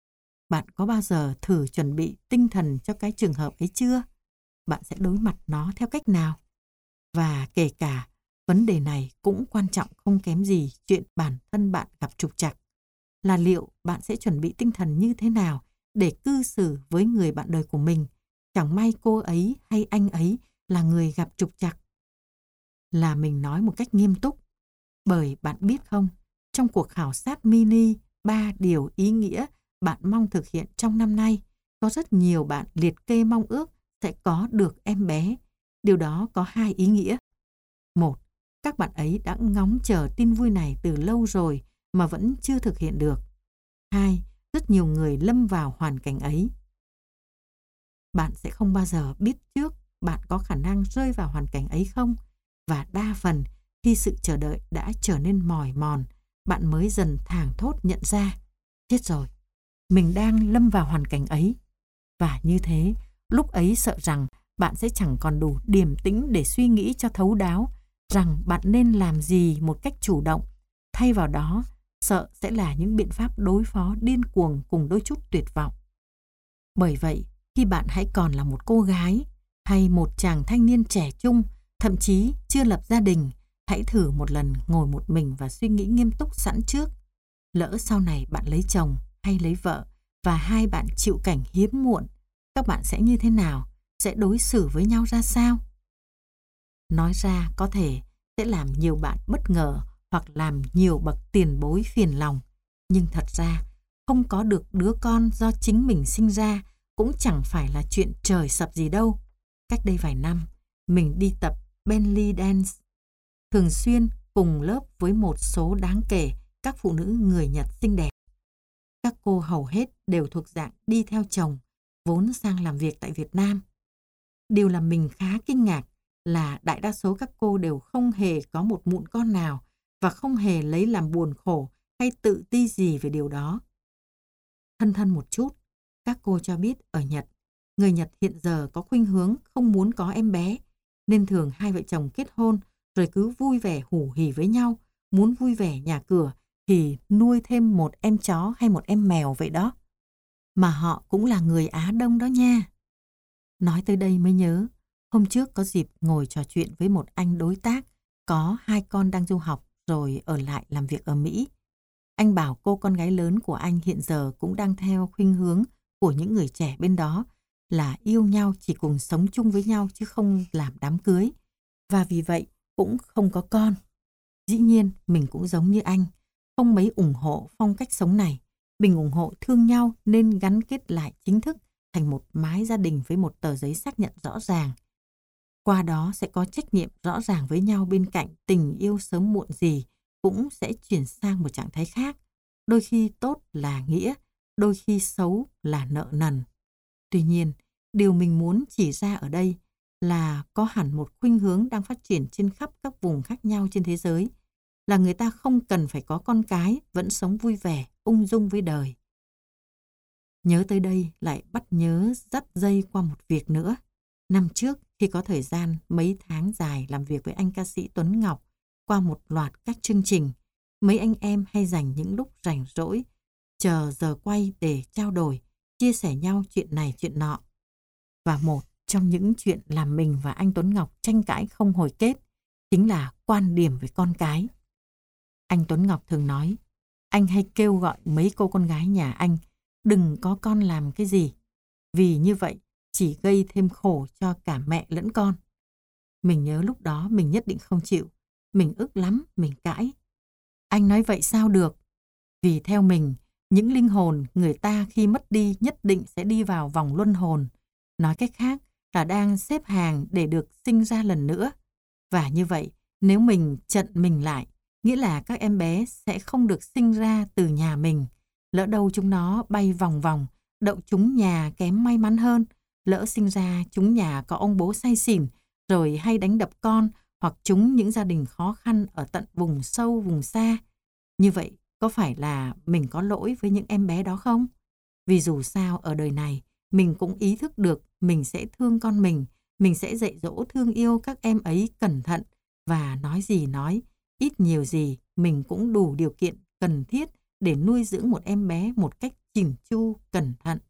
Bạn có bao giờ thử chuẩn bị tinh thần cho cái trường hợp ấy chưa? Bạn sẽ đối mặt nó theo cách nào? Và kể cả vấn đề này cũng quan trọng không kém gì chuyện bản thân bạn gặp trục trặc. Là liệu bạn sẽ chuẩn bị tinh thần như thế nào để cư xử với người bạn đời của mình? Chẳng may cô ấy hay anh ấy là người gặp trục trặc. Là mình nói một cách nghiêm túc. Bởi bạn biết không, trong cuộc khảo sát mini ba điều ý nghĩa bạn mong thực hiện trong năm nay, có rất nhiều bạn liệt kê mong ước sẽ có được em bé. Điều đó có hai ý nghĩa. Một, các bạn ấy đã ngóng chờ tin vui này từ lâu rồi mà vẫn chưa thực hiện được. Hai, rất nhiều người lâm vào hoàn cảnh ấy. Bạn sẽ không bao giờ biết trước bạn có khả năng rơi vào hoàn cảnh ấy không? Và đa phần khi sự chờ đợi đã trở nên mỏi mòn, bạn mới dần thảng thốt nhận ra, chết rồi, mình đang lâm vào hoàn cảnh ấy. Và như thế, lúc ấy sợ rằng bạn sẽ chẳng còn đủ điềm tĩnh để suy nghĩ cho thấu đáo rằng bạn nên làm gì một cách chủ động. Thay vào đó, sợ sẽ là những biện pháp đối phó điên cuồng cùng đôi chút tuyệt vọng. Bởi vậy, khi bạn hãy còn là một cô gái hay một chàng thanh niên trẻ trung, thậm chí chưa lập gia đình, hãy thử một lần ngồi một mình và suy nghĩ nghiêm túc sẵn trước. Lỡ sau này bạn lấy chồng hay lấy vợ và hai bạn chịu cảnh hiếm muộn, các bạn sẽ như thế nào? Sẽ đối xử với nhau ra sao? Nói ra có thể sẽ làm nhiều bạn bất ngờ hoặc làm nhiều bậc tiền bối phiền lòng. Nhưng thật ra, không có được đứa con do chính mình sinh ra cũng chẳng phải là chuyện trời sập gì đâu. Cách đây vài năm, mình đi tập belly dance, thường xuyên cùng lớp với một số đáng kể các phụ nữ người Nhật xinh đẹp. Các cô hầu hết đều thuộc dạng đi theo chồng, vốn sang làm việc tại Việt Nam. Điều làm mình khá kinh ngạc là đại đa số các cô đều không hề có một mụn con nào và không hề lấy làm buồn khổ hay tự ti gì về điều đó. Thân thân một chút, các cô cho biết ở Nhật, người Nhật hiện giờ có khuynh hướng không muốn có em bé, nên thường hai vợ chồng kết hôn rồi cứ vui vẻ hủ hỉ với nhau, muốn vui vẻ nhà cửa thì nuôi thêm một em chó hay một em mèo vậy đó. Mà họ cũng là người Á Đông đó nha. Nói tới đây mới nhớ, hôm trước có dịp ngồi trò chuyện với một anh đối tác có hai con đang du học rồi ở lại làm việc ở Mỹ. Anh bảo cô con gái lớn của anh hiện giờ cũng đang theo khuynh hướng của những người trẻ bên đó là yêu nhau chỉ cùng sống chung với nhau chứ không làm đám cưới. Và vì vậy cũng không có con. Dĩ nhiên mình cũng giống như anh, không mấy ủng hộ phong cách sống này. Mình ủng hộ thương nhau nên gắn kết lại chính thức thành một mái gia đình với một tờ giấy xác nhận rõ ràng. Qua đó sẽ có trách nhiệm rõ ràng với nhau, bên cạnh tình yêu sớm muộn gì cũng sẽ chuyển sang một trạng thái khác. Đôi khi tốt là nghĩa, đôi khi xấu là nợ nần. Tuy nhiên, điều mình muốn chỉ ra ở đây là có hẳn một khuynh hướng đang phát triển trên khắp các vùng khác nhau trên thế giới, là người ta không cần phải có con cái, vẫn sống vui vẻ, ung dung với đời. Nhớ tới đây lại bắt nhớ dắt dây qua một việc nữa. Năm trước, khi có thời gian mấy tháng dài làm việc với anh ca sĩ Tuấn Ngọc qua một loạt các chương trình, mấy anh em hay dành những lúc rảnh rỗi, chờ giờ quay để trao đổi, chia sẻ nhau chuyện này chuyện nọ. Và một trong những chuyện làm mình và anh Tuấn Ngọc tranh cãi không hồi kết chính là quan điểm về con cái. Anh Tuấn Ngọc thường nói, anh hay kêu gọi mấy cô con gái nhà anh đừng có con làm cái gì, vì như vậy chỉ gây thêm khổ cho cả mẹ lẫn con. Mình nhớ lúc đó mình nhất định không chịu, mình ức lắm, mình cãi. Anh nói vậy sao được? Vì theo mình, những linh hồn người ta khi mất đi nhất định sẽ đi vào vòng luân hồi. Nói cách khác là đang xếp hàng để được sinh ra lần nữa. Và như vậy, nếu mình chặn mình lại, nghĩa là các em bé sẽ không được sinh ra từ nhà mình. Lỡ đâu chúng nó bay vòng vòng, đậu chúng nhà kém may mắn hơn. Lỡ sinh ra chúng nhà có ông bố say xỉn, rồi hay đánh đập con, hoặc chúng những gia đình khó khăn ở tận vùng sâu, vùng xa. Như vậy, có phải là mình có lỗi với những em bé đó không? Vì dù sao ở đời này, mình cũng ý thức được mình sẽ thương con mình, mình sẽ dạy dỗ thương yêu các em ấy cẩn thận, và nói gì nói, ít nhiều gì mình cũng đủ điều kiện cần thiết để nuôi dưỡng một em bé một cách chỉn chu, cẩn thận.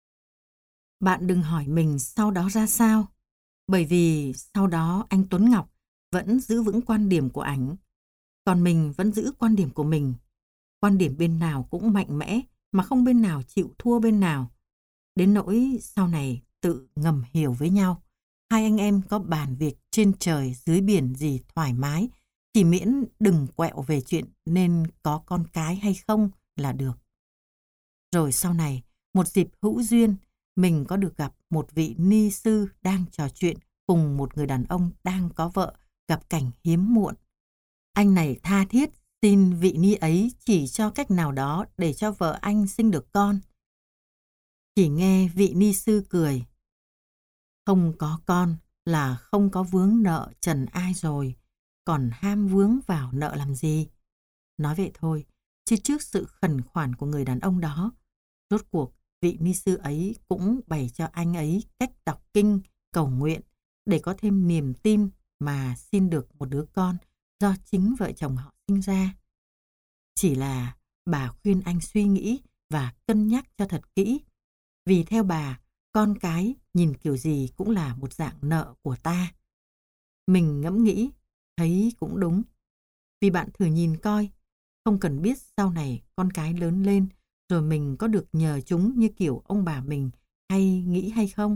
Bạn đừng hỏi mình sau đó ra sao, bởi vì sau đó anh Tuấn Ngọc vẫn giữ vững quan điểm của ảnh, còn mình vẫn giữ quan điểm của mình. Quan điểm bên nào cũng mạnh mẽ, mà không bên nào chịu thua bên nào. Đến nỗi sau này tự ngầm hiểu với nhau. Hai anh em có bàn việc trên trời dưới biển gì thoải mái, chỉ miễn đừng quẹo về chuyện nên có con cái hay không là được. Rồi sau này, một dịp hữu duyên, mình có được gặp một vị ni sư đang trò chuyện cùng một người đàn ông đang có vợ, gặp cảnh hiếm muộn. Anh này tha thiết xin vị ni ấy chỉ cho cách nào đó để cho vợ anh sinh được con. Chỉ nghe vị ni sư cười. Không có con là không có vướng nợ trần ai rồi, còn ham vướng vào nợ làm gì? Nói vậy thôi, chứ trước sự khẩn khoản của người đàn ông đó, rốt cuộc vị ni sư ấy cũng bày cho anh ấy cách đọc kinh, cầu nguyện để có thêm niềm tin mà xin được một đứa con do chính vợ chồng họ sinh ra. Chỉ là bà khuyên anh suy nghĩ và cân nhắc cho thật kỹ, vì theo bà, con cái nhìn kiểu gì cũng là một dạng nợ của ta. Mình ngẫm nghĩ, thấy cũng đúng. Vì bạn thử nhìn coi, không cần biết sau này con cái lớn lên rồi mình có được nhờ chúng như kiểu ông bà mình hay nghĩ hay không.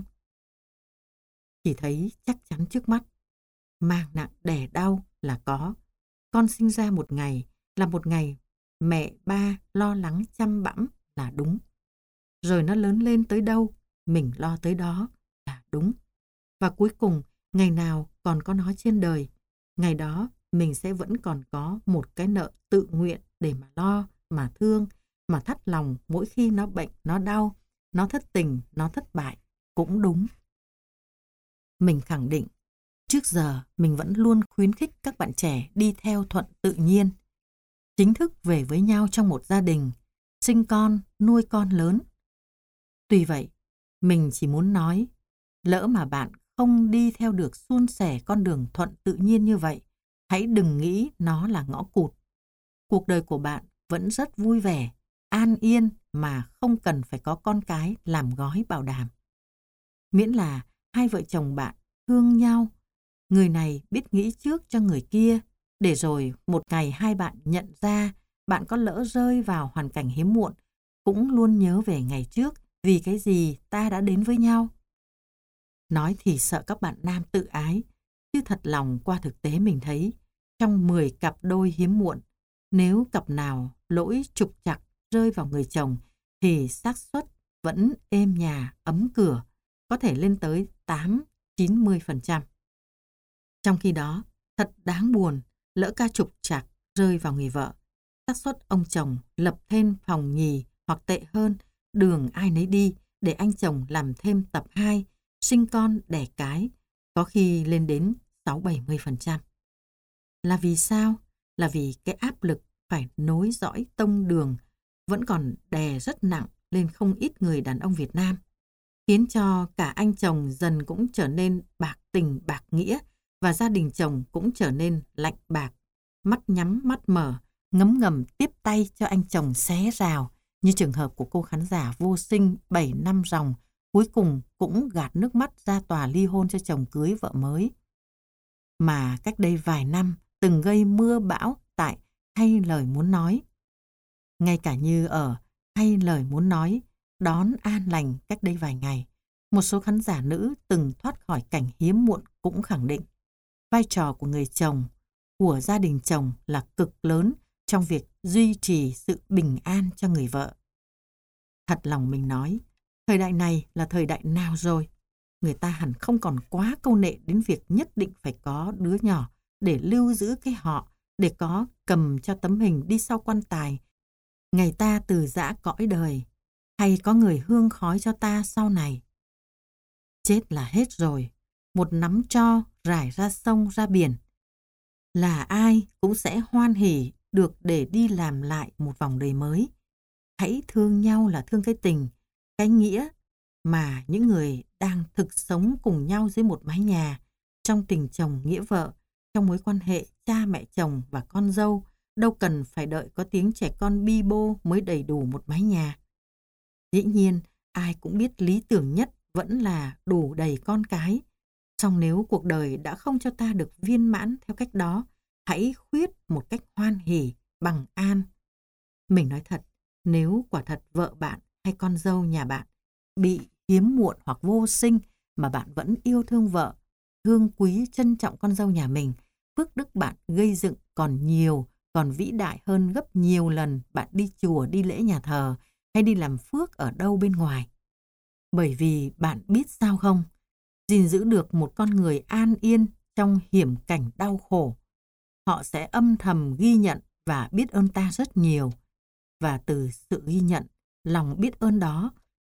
Chỉ thấy chắc chắn trước mắt, mang nặng đẻ đau là có. Con sinh ra một ngày là một ngày mẹ ba lo lắng chăm bẵm là đúng. Rồi nó lớn lên tới đâu, mình lo tới đó là đúng. Và cuối cùng, ngày nào còn có nó trên đời, ngày đó mình sẽ vẫn còn có một cái nợ tự nguyện để mà lo, mà thương, mà thắt lòng mỗi khi nó bệnh, nó đau, nó thất tình, nó thất bại, cũng đúng. Mình khẳng định, trước giờ mình vẫn luôn khuyến khích các bạn trẻ đi theo thuận tự nhiên. Chính thức về với nhau trong một gia đình, sinh con, nuôi con lớn. Tuy vậy, mình chỉ muốn nói, lỡ mà bạn không đi theo được suôn sẻ con đường thuận tự nhiên như vậy, hãy đừng nghĩ nó là ngõ cụt. Cuộc đời của bạn vẫn rất vui vẻ, an yên mà không cần phải có con cái làm gói bảo đảm. Miễn là hai vợ chồng bạn thương nhau, người này biết nghĩ trước cho người kia, để rồi một ngày hai bạn nhận ra bạn có lỡ rơi vào hoàn cảnh hiếm muộn, cũng luôn nhớ về ngày trước vì cái gì ta đã đến với nhau. Nói thì sợ các bạn nam tự ái, chứ thật lòng qua thực tế mình thấy, trong mười cặp đôi hiếm muộn, nếu cặp nào lỗi trục trặc rơi vào người chồng thì xác suất vẫn êm nhà, ấm cửa, có thể lên tới tám đến chín mươi phần trăm. Trong khi đó, thật đáng buồn, lỡ ca trục trặc rơi vào người vợ, xác suất ông chồng lập thêm phòng nhì hoặc tệ hơn, đường ai nấy đi để anh chồng làm thêm tập hai, sinh con đẻ cái, có khi lên đến sáu đến bảy mươi phần trăm. Là vì sao? Là vì cái áp lực phải nối dõi tông đường vẫn còn đè rất nặng lên không ít người đàn ông Việt Nam, khiến cho cả anh chồng dần cũng trở nên bạc tình bạc nghĩa và gia đình chồng cũng trở nên lạnh bạc, mắt nhắm mắt mở, ngấm ngầm tiếp tay cho anh chồng xé rào, như trường hợp của cô khán giả vô sinh bảy năm ròng, cuối cùng cũng gạt nước mắt ra tòa ly hôn cho chồng cưới vợ mới. Mà cách đây vài năm từng gây mưa bão tại Hay Lời Muốn Nói. Ngay cả như ở Hay Lời Muốn Nói đón an lành cách đây vài ngày, một số khán giả nữ từng thoát khỏi cảnh hiếm muộn cũng khẳng định vai trò của người chồng, của gia đình chồng là cực lớn trong việc duy trì sự bình an cho người vợ. Thật lòng mình nói, thời đại này là thời đại nào rồi? Người ta hẳn không còn quá câu nệ đến việc nhất định phải có đứa nhỏ để lưu giữ cái họ, để có cầm cho tấm hình đi sau quan tài. Ngày ta từ giã cõi đời, hay có người hương khói cho ta sau này. Chết là hết rồi, một nắm tro rải ra sông ra biển. Là ai cũng sẽ hoan hỉ được để đi làm lại một vòng đời mới. Hãy thương nhau là thương cái tình, cái nghĩa mà những người đang thực sống cùng nhau dưới một mái nhà, trong tình chồng nghĩa vợ, trong mối quan hệ cha mẹ chồng và con dâu, đâu cần phải đợi có tiếng trẻ con bi bô mới đầy đủ một mái nhà. Dĩ nhiên, ai cũng biết lý tưởng nhất vẫn là đủ đầy con cái. Song nếu cuộc đời đã không cho ta được viên mãn theo cách đó, hãy khuyết một cách hoan hỉ, bằng an. Mình nói thật, nếu quả thật vợ bạn hay con dâu nhà bạn bị hiếm muộn hoặc vô sinh mà bạn vẫn yêu thương vợ, thương quý trân trọng con dâu nhà mình, phước đức bạn gây dựng còn nhiều, còn vĩ đại hơn gấp nhiều lần bạn đi chùa, đi lễ nhà thờ hay đi làm phước ở đâu bên ngoài. Bởi vì bạn biết sao không? Gìn giữ được một con người an yên trong hiểm cảnh đau khổ, họ sẽ âm thầm ghi nhận và biết ơn ta rất nhiều. Và từ sự ghi nhận, lòng biết ơn đó,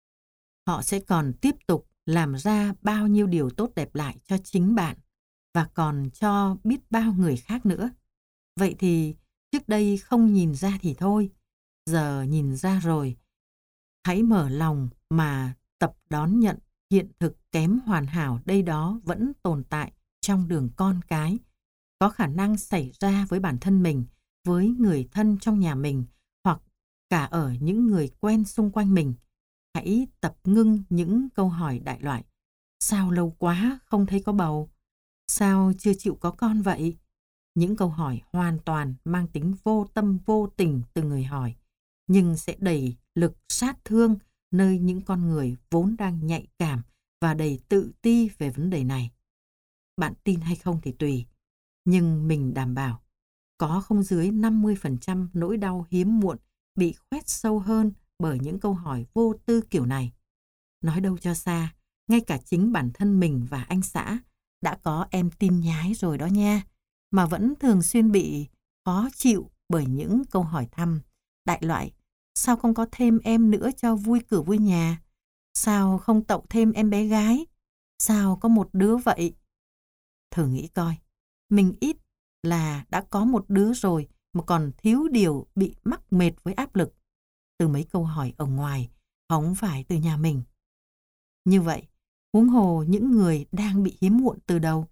họ sẽ còn tiếp tục làm ra bao nhiêu điều tốt đẹp lại cho chính bạn và còn cho biết bao người khác nữa. Vậy thì trước đây không nhìn ra thì thôi, giờ nhìn ra rồi. Hãy mở lòng mà tập đón nhận hiện thực kém hoàn hảo đây đó vẫn tồn tại trong đường con cái, có khả năng xảy ra với bản thân mình, với người thân trong nhà mình hoặc cả ở những người quen xung quanh mình. Hãy tập ngưng những câu hỏi đại loại. Sao lâu quá không thấy có bầu? Sao chưa chịu có con vậy? Những câu hỏi hoàn toàn mang tính vô tâm vô tình từ người hỏi, nhưng sẽ đầy lực sát thương nơi những con người vốn đang nhạy cảm và đầy tự ti về vấn đề này. Bạn tin hay không thì tùy, nhưng mình đảm bảo có không dưới năm mươi phần trăm nỗi đau hiếm muộn bị khoét sâu hơn bởi những câu hỏi vô tư kiểu này. Nói đâu cho xa, ngay cả chính bản thân mình và anh xã đã có em tin nhái rồi đó nha, mà vẫn thường xuyên bị khó chịu bởi những câu hỏi thăm đại loại: sao không có thêm em nữa cho vui cửa vui nhà? Sao không tậu thêm em bé gái? Sao có một đứa vậy? Thử nghĩ coi, mình ít là đã có một đứa rồi mà còn thiếu điều bị mắc mệt với áp lực từ mấy câu hỏi ở ngoài, không phải từ nhà mình. Như vậy, huống hồ những người đang bị hiếm muộn từ đầu.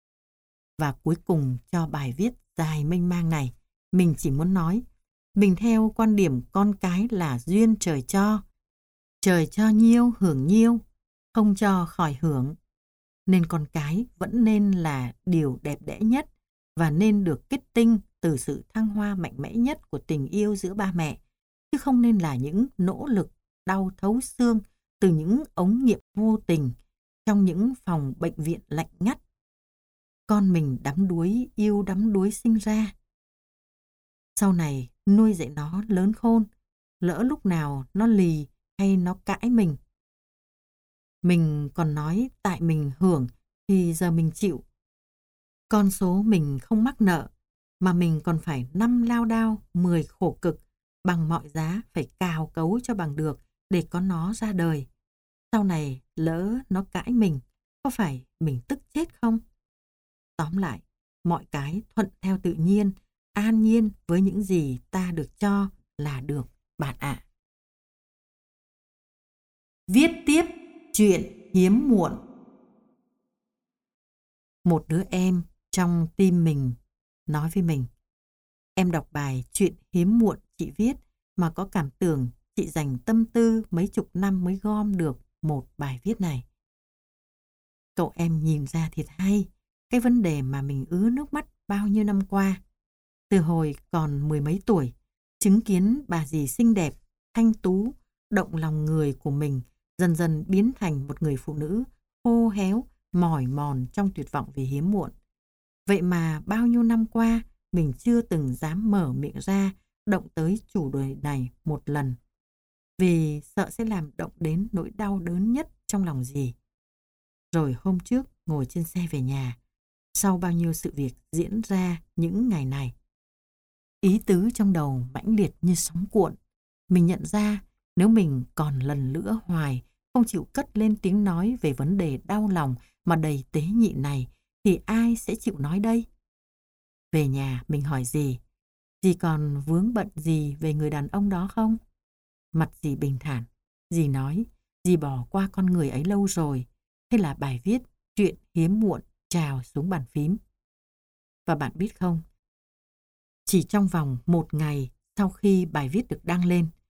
Và cuối cùng cho bài viết dài mênh mang này, mình chỉ muốn nói, mình theo quan điểm con cái là duyên trời cho. Trời cho nhiêu hưởng nhiêu, không cho khỏi hưởng. Nên con cái vẫn nên là điều đẹp đẽ nhất và nên được kết tinh từ sự thăng hoa mạnh mẽ nhất của tình yêu giữa ba mẹ, chứ không nên là những nỗ lực đau thấu xương từ những ống nghiệm vô tình trong những phòng bệnh viện lạnh ngắt. Con mình đắm đuối, yêu đắm đuối sinh ra. Sau này nuôi dạy nó lớn khôn, lỡ lúc nào nó lì hay nó cãi mình. Mình còn nói tại mình hưởng thì giờ mình chịu. Con số mình không mắc nợ, mà mình còn phải năm lao đao, mười khổ cực, bằng mọi giá phải cào cấu cho bằng được để có nó ra đời. Sau này lỡ nó cãi mình, có phải mình tức chết không? Tóm lại, mọi cái thuận theo tự nhiên, an nhiên với những gì ta được cho là được, bạn ạ. Viết tiếp chuyện hiếm muộn. Một đứa em trong tim mình nói với mình: em đọc bài chuyện hiếm muộn chị viết mà có cảm tưởng chị dành tâm tư mấy chục năm mới gom được một bài viết này. Cậu em nhìn ra thiệt hay cái vấn đề mà mình ứa nước mắt bao nhiêu năm qua. Từ hồi còn mười mấy tuổi, chứng kiến bà dì xinh đẹp, thanh tú, động lòng người của mình dần dần biến thành một người phụ nữ khô héo, mỏi mòn trong tuyệt vọng vì hiếm muộn. Vậy mà bao nhiêu năm qua, mình chưa từng dám mở miệng ra động tới chủ đề này một lần, vì sợ sẽ làm động đến nỗi đau đớn nhất trong lòng dì. Rồi hôm trước ngồi trên xe về nhà, sau bao nhiêu sự việc diễn ra những ngày này, ý tứ trong đầu mãnh liệt như sóng cuộn. Mình nhận ra nếu mình còn lần nữa hoài không chịu cất lên tiếng nói về vấn đề đau lòng mà đầy tế nhị này, thì ai sẽ chịu nói đây? Về nhà mình hỏi dì, dì còn vướng bận gì về người đàn ông đó không? Mặt dì bình thản, dì nói dì bỏ qua con người ấy lâu rồi. Thế là bài viết chuyện hiếm muộn trào xuống bàn phím. Và bạn biết không, chỉ trong vòng một ngày sau khi bài viết được đăng lên,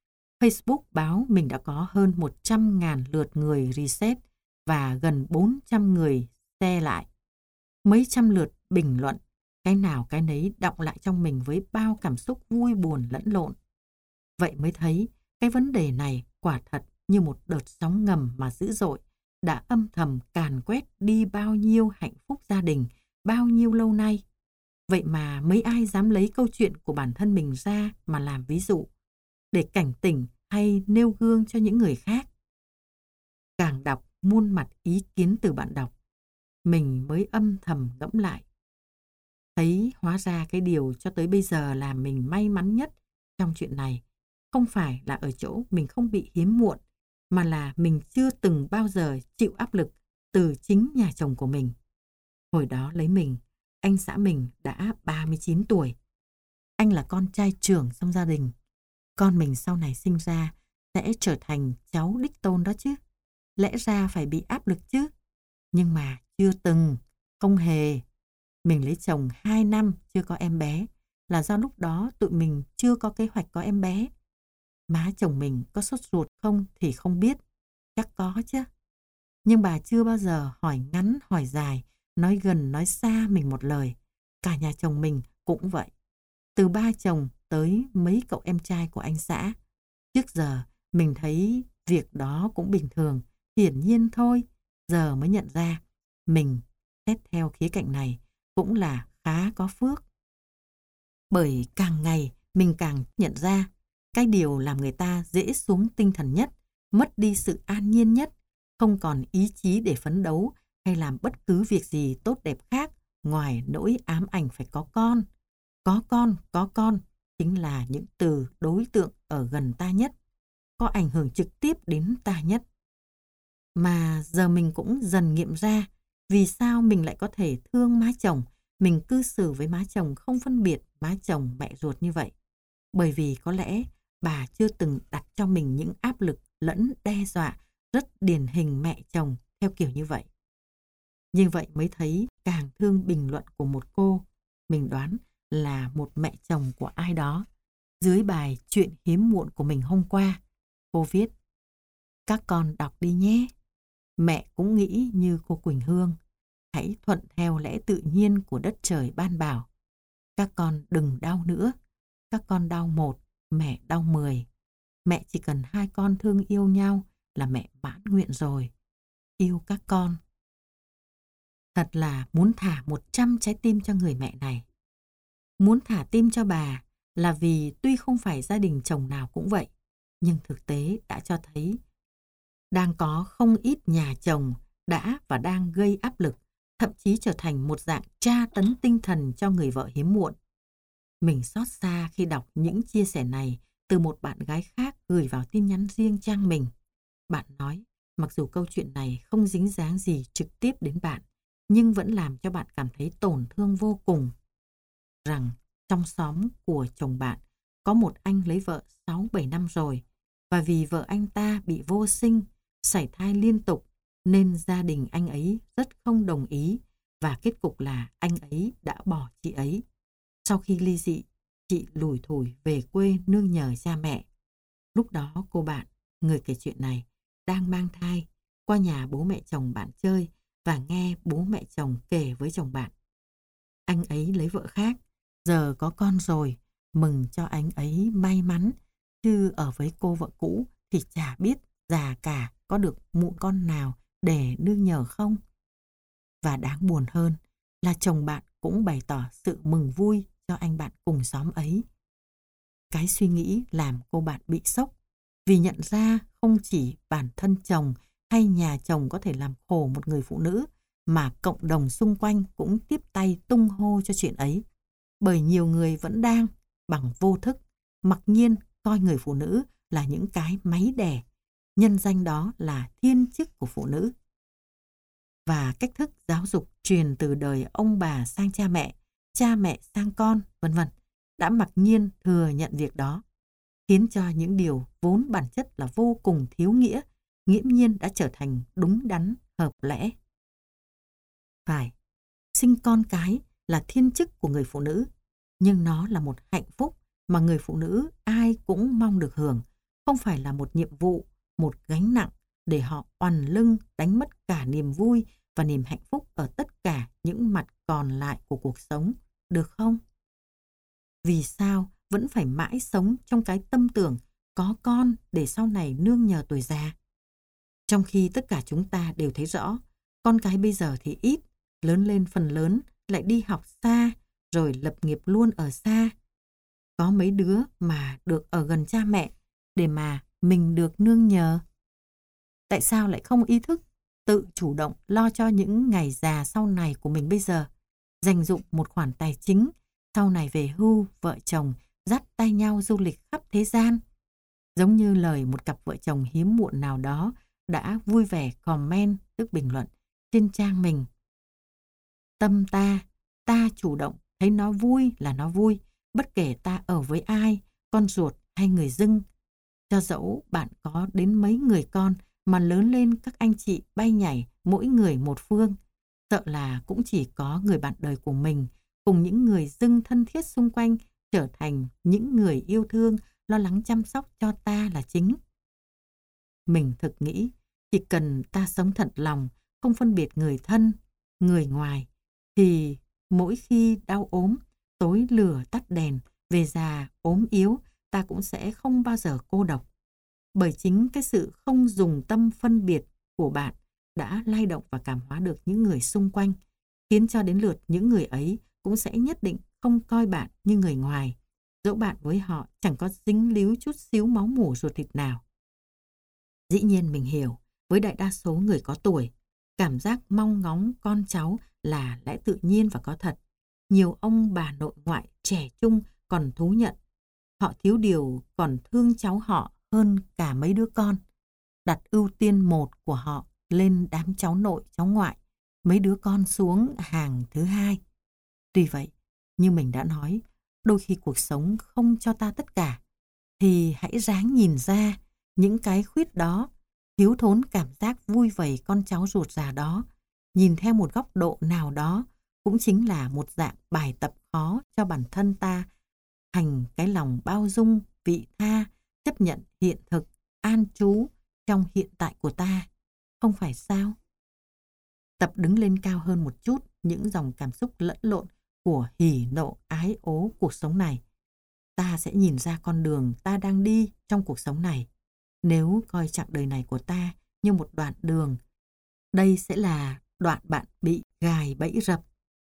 Facebook báo mình đã có hơn một trăm nghìn lượt người reset và gần bốn trăm người share lại. Mấy trăm lượt bình luận, cái nào cái nấy đọng lại trong mình với bao cảm xúc vui buồn lẫn lộn. Vậy mới thấy cái vấn đề này quả thật như một đợt sóng ngầm mà dữ dội, đã âm thầm càn quét đi bao nhiêu hạnh phúc gia đình, bao nhiêu lâu nay. Vậy mà mấy ai dám lấy câu chuyện của bản thân mình ra mà làm ví dụ, để cảnh tỉnh hay nêu gương cho những người khác. Càng đọc muôn mặt ý kiến từ bạn đọc, mình mới âm thầm ngẫm lại. Thấy hóa ra cái điều cho tới bây giờ làm mình may mắn nhất trong chuyện này không phải là ở chỗ mình không bị hiếm muộn, mà là mình chưa từng bao giờ chịu áp lực từ chính nhà chồng của mình. Hồi đó lấy mình, anh xã mình đã ba mươi chín tuổi. Anh là con trai trưởng trong gia đình. Con mình sau này sinh ra sẽ trở thành cháu đích tôn đó chứ. Lẽ ra phải bị áp lực chứ. Nhưng mà chưa từng, không hề. Mình lấy chồng hai năm chưa có em bé, là do lúc đó tụi mình chưa có kế hoạch có em bé. Má chồng mình có sốt ruột không thì không biết, chắc có chứ. Nhưng bà chưa bao giờ hỏi ngắn hỏi dài, nói gần nói xa mình một lời. Cả nhà chồng mình cũng vậy. Từ ba chồng tới mấy cậu em trai của anh xã. Trước giờ mình thấy việc đó cũng bình thường, hiển nhiên thôi. Giờ mới nhận ra mình, xét theo khía cạnh này, cũng là khá có phước. Bởi càng ngày mình càng nhận ra cái điều làm người ta dễ xuống tinh thần nhất, mất đi sự an nhiên nhất, không còn ý chí để phấn đấu hay làm bất cứ việc gì tốt đẹp khác ngoài nỗi ám ảnh phải có con. Có con, có con chính là những từ đối tượng ở gần ta nhất, có ảnh hưởng trực tiếp đến ta nhất. Mà giờ mình cũng dần nghiệm ra vì sao mình lại có thể thương má chồng, mình cư xử với má chồng không phân biệt má chồng mẹ ruột như vậy. Bởi vì có lẽ bà chưa từng đặt cho mình những áp lực lẫn đe dọa rất điển hình mẹ chồng theo kiểu như vậy. Như vậy mới thấy càng thương bình luận của một cô, mình đoán là một mẹ chồng của ai đó. Dưới bài chuyện hiếm muộn của mình hôm qua, cô viết: các con đọc đi nhé. Mẹ cũng nghĩ như cô Quỳnh Hương, hãy thuận theo lẽ tự nhiên của đất trời ban bảo. Các con đừng đau nữa. Các con đau một, mẹ đau mười. Mẹ chỉ cần hai con thương yêu nhau là mẹ mãn nguyện rồi. Yêu các con. Thật là muốn thả một trăm trái tim cho người mẹ này. Muốn thả tim cho bà là vì tuy không phải gia đình chồng nào cũng vậy, nhưng thực tế đã cho thấy đang có không ít nhà chồng đã và đang gây áp lực, thậm chí trở thành một dạng tra tấn tinh thần cho người vợ hiếm muộn. Mình xót xa khi đọc những chia sẻ này từ một bạn gái khác gửi vào tin nhắn riêng trang mình. Bạn nói, mặc dù câu chuyện này không dính dáng gì trực tiếp đến bạn, nhưng vẫn làm cho bạn cảm thấy tổn thương vô cùng. Rằng trong xóm của chồng bạn có một anh lấy vợ sáu bảy năm rồi, và vì vợ anh ta bị vô sinh, sảy thai liên tục, nên gia đình anh ấy rất không đồng ý, và kết cục là anh ấy đã bỏ chị ấy. Sau khi ly dị, chị lủi thủi về quê nương nhờ cha mẹ. Lúc đó cô bạn, người kể chuyện này, đang mang thai, qua nhà bố mẹ chồng bạn chơi và nghe bố mẹ chồng kể với chồng bạn. Anh ấy lấy vợ khác, giờ có con rồi, mừng cho anh ấy may mắn, chứ ở với cô vợ cũ thì chả biết già cả có được mụn con nào để nương nhờ không. Và đáng buồn hơn là chồng bạn cũng bày tỏ sự mừng vui cho anh bạn cùng xóm ấy. Cái suy nghĩ làm cô bạn bị sốc, vì nhận ra không chỉ bản thân chồng hay nhà chồng có thể làm khổ một người phụ nữ, mà cộng đồng xung quanh cũng tiếp tay tung hô cho chuyện ấy. Bởi nhiều người vẫn đang, bằng vô thức, mặc nhiên coi người phụ nữ là những cái máy đẻ, nhân danh đó là thiên chức của phụ nữ. Và cách thức giáo dục truyền từ đời ông bà sang cha mẹ, cha mẹ sang con, vân vân đã mặc nhiên thừa nhận việc đó, khiến cho những điều vốn bản chất là vô cùng thiếu nghĩa, nghiễm nhiên đã trở thành đúng đắn, hợp lẽ. Phải, sinh con cái là thiên chức của người phụ nữ, nhưng nó là một hạnh phúc mà người phụ nữ ai cũng mong được hưởng, không phải là một nhiệm vụ, một gánh nặng để họ oằn lưng đánh mất cả niềm vui và niềm hạnh phúc ở tất cả những mặt còn lại của cuộc sống, được không? Vì sao vẫn phải mãi sống trong cái tâm tưởng có con để sau này nương nhờ tuổi già? Trong khi tất cả chúng ta đều thấy rõ, con cái bây giờ thì ít, lớn lên phần lớn lại đi học xa, rồi lập nghiệp luôn ở xa. Có mấy đứa mà được ở gần cha mẹ để mà mình được nương nhờ. Tại sao lại không ý thức, tự chủ động lo cho những ngày già sau này của mình bây giờ, dành dụm một khoản tài chính, sau này về hưu, vợ chồng dắt tay nhau du lịch khắp thế gian? Giống như lời một cặp vợ chồng hiếm muộn nào đó đã vui vẻ comment, tức bình luận, trên trang mình. Tâm ta, ta chủ động, thấy nó vui là nó vui, bất kể ta ở với ai, con ruột hay người dưng. Cho dẫu bạn có đến mấy người con mà lớn lên các anh chị bay nhảy mỗi người một phương, sợ là cũng chỉ có người bạn đời của mình cùng những người dưng thân thiết xung quanh trở thành những người yêu thương, lo lắng chăm sóc cho ta là chính. Mình thực nghĩ chỉ cần ta sống thật lòng, không phân biệt người thân, người ngoài, thì mỗi khi đau ốm, tối lửa tắt đèn, về già, ốm yếu, ta cũng sẽ không bao giờ cô độc. Bởi chính cái sự không dùng tâm phân biệt của bạn đã lay động và cảm hóa được những người xung quanh, khiến cho đến lượt những người ấy cũng sẽ nhất định không coi bạn như người ngoài, dẫu bạn với họ chẳng có dính líu chút xíu máu mủ ruột thịt nào. Dĩ nhiên mình hiểu, với đại đa số người có tuổi, cảm giác mong ngóng con cháu là lẽ tự nhiên và có thật. Nhiều ông bà nội ngoại trẻ trung còn thú nhận, họ thiếu điều còn thương cháu họ hơn cả mấy đứa con, đặt ưu tiên một của họ lên đám cháu nội, cháu ngoại, mấy đứa con xuống hàng thứ hai. Tuy vậy, như mình đã nói, đôi khi cuộc sống không cho ta tất cả, thì hãy ráng nhìn ra những cái khuyết đó, thiếu thốn cảm giác vui vầy con cháu ruột già đó, nhìn theo một góc độ nào đó, cũng chính là một dạng bài tập khó cho bản thân ta, thành cái lòng bao dung, vị tha, chấp nhận hiện thực, an trú trong hiện tại của ta. Không phải sao? Tập đứng lên cao hơn một chút những dòng cảm xúc lẫn lộn của hỉ nộ ái ố cuộc sống này. Ta sẽ nhìn ra con đường ta đang đi trong cuộc sống này. Nếu coi chặng đời này của ta như một đoạn đường, đây sẽ là đoạn bạn bị gài bẫy rập.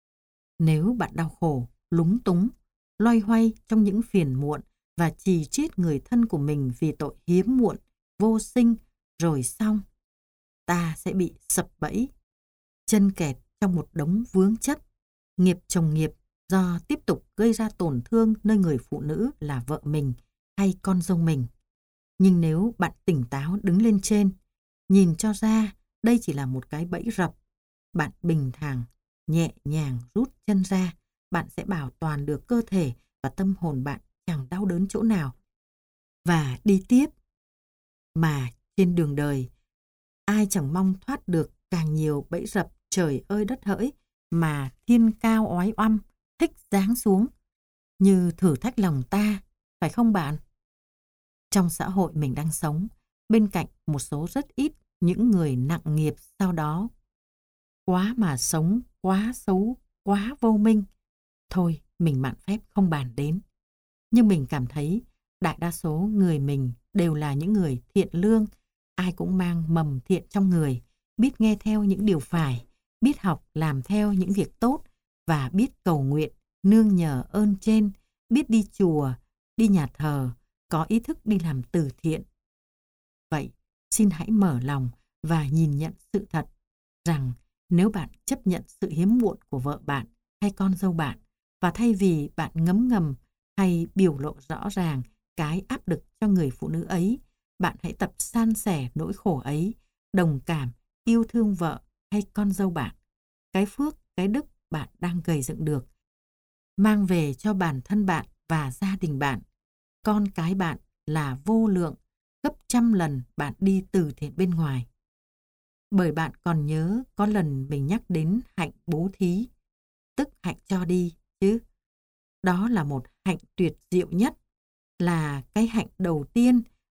Nếu bạn đau khổ, lúng túng, loay hoay trong những phiền muộn và chì chiết người thân của mình vì tội hiếm muộn, vô sinh, rồi xong, ta sẽ bị sập bẫy, chân kẹt trong một đống vướng chất, nghiệp chồng nghiệp do tiếp tục gây ra tổn thương nơi người phụ nữ là vợ mình hay con dâu mình. Nhưng nếu bạn tỉnh táo đứng lên trên, nhìn cho ra đây chỉ là một cái bẫy rập, bạn bình thản, nhẹ nhàng rút chân ra, bạn sẽ bảo toàn được cơ thể và tâm hồn bạn chẳng đau đớn chỗ nào. Và đi tiếp. Mà trên đường đời, ai chẳng mong thoát được càng nhiều bẫy rập trời ơi đất hỡi mà thiên cao oái oăm thích giáng xuống, như thử thách lòng ta, phải không bạn? Trong xã hội mình đang sống, bên cạnh một số rất ít những người nặng nghiệp sau đó, quá mà sống, quá xấu, quá vô minh. Thôi, mình mạn phép không bàn đến. Nhưng mình cảm thấy đại đa số người mình đều là những người thiện lương, ai cũng mang mầm thiện trong người, biết nghe theo những điều phải, biết học làm theo những việc tốt và biết cầu nguyện, nương nhờ ơn trên, biết đi chùa, đi nhà thờ, có ý thức đi làm từ thiện. Vậy, xin hãy mở lòng và nhìn nhận sự thật rằng nếu bạn chấp nhận sự hiếm muộn của vợ bạn hay con dâu bạn, và thay vì bạn ngấm ngầm hay biểu lộ rõ ràng cái áp lực cho người phụ nữ ấy, bạn hãy tập san sẻ nỗi khổ ấy, đồng cảm, yêu thương vợ hay con dâu bạn. Cái phước, cái đức bạn đang gầy dựng được, mang về cho bản thân bạn và gia đình bạn, con cái bạn là vô lượng, gấp trăm lần bạn đi từ thiện bên ngoài. Bởi bạn còn nhớ có lần mình nhắc đến hạnh bố thí, tức hạnh cho đi chứ. Đó là một hạnh tuyệt diệu nhất, là cái hạnh đầu tiên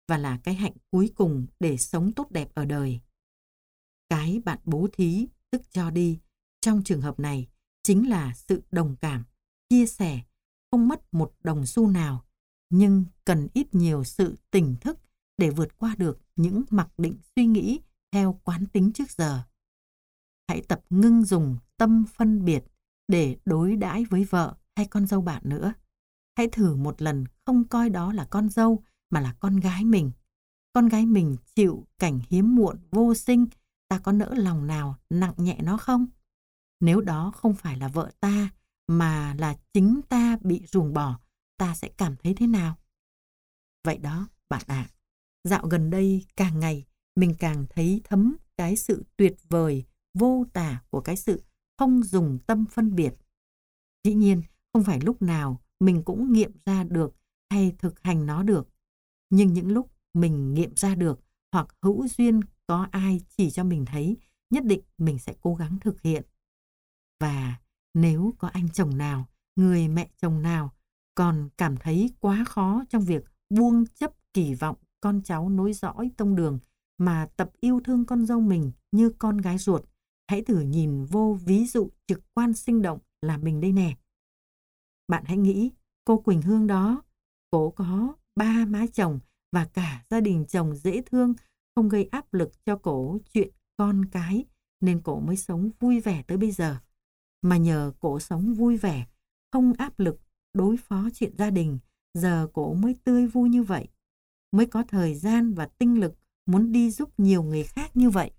và là cái hạnh cuối cùng để sống tốt đẹp ở đời. Cái bạn bố thí, tức cho đi, trong trường hợp này chính là sự đồng cảm, chia sẻ, không mất một đồng xu nào, nhưng cần ít nhiều sự tỉnh thức để vượt qua được những mặc định suy nghĩ theo quán tính trước giờ. Hãy tập ngưng dùng tâm phân biệt để đối đãi với vợ hay con dâu bạn nữa. Hãy thử một lần không coi đó là con dâu mà là con gái mình. Con gái mình chịu cảnh hiếm muộn vô sinh, ta có nỡ lòng nào nặng nhẹ nó không? Nếu đó không phải là vợ ta mà là chính ta bị ruồng bỏ, ta sẽ cảm thấy thế nào? Vậy đó, bạn ạ. Dạo gần đây càng ngày mình càng thấy thấm cái sự tuyệt vời, vô tả của cái sự không dùng tâm phân biệt. Dĩ nhiên, không phải lúc nào mình cũng nghiệm ra được hay thực hành nó được. Nhưng những lúc mình nghiệm ra được hoặc hữu duyên có ai chỉ cho mình thấy, nhất định mình sẽ cố gắng thực hiện. Và nếu có anh chồng nào, người mẹ chồng nào còn cảm thấy quá khó trong việc buông chấp kỳ vọng con cháu nối dõi tông đường mà tập yêu thương con dâu mình như con gái ruột, hãy thử nhìn vô ví dụ trực quan sinh động là mình đây nè. Bạn hãy nghĩ cô Quỳnh Hương đó, cô có ba má chồng và cả gia đình chồng dễ thương, không gây áp lực cho cổ chuyện con cái, nên cổ mới sống vui vẻ tới bây giờ. Mà nhờ cổ sống vui vẻ, không áp lực đối phó chuyện gia đình, giờ cổ mới tươi vui như vậy, mới có thời gian và tinh lực muốn đi giúp nhiều người khác như vậy.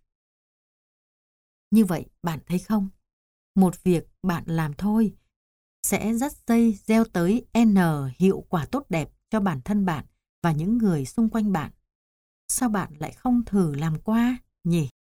Như vậy bạn thấy không? Một việc bạn làm thôi sẽ dắt dây gieo tới N hiệu quả tốt đẹp cho bản thân bạn và những người xung quanh bạn. Sao bạn lại không thử làm qua nhỉ?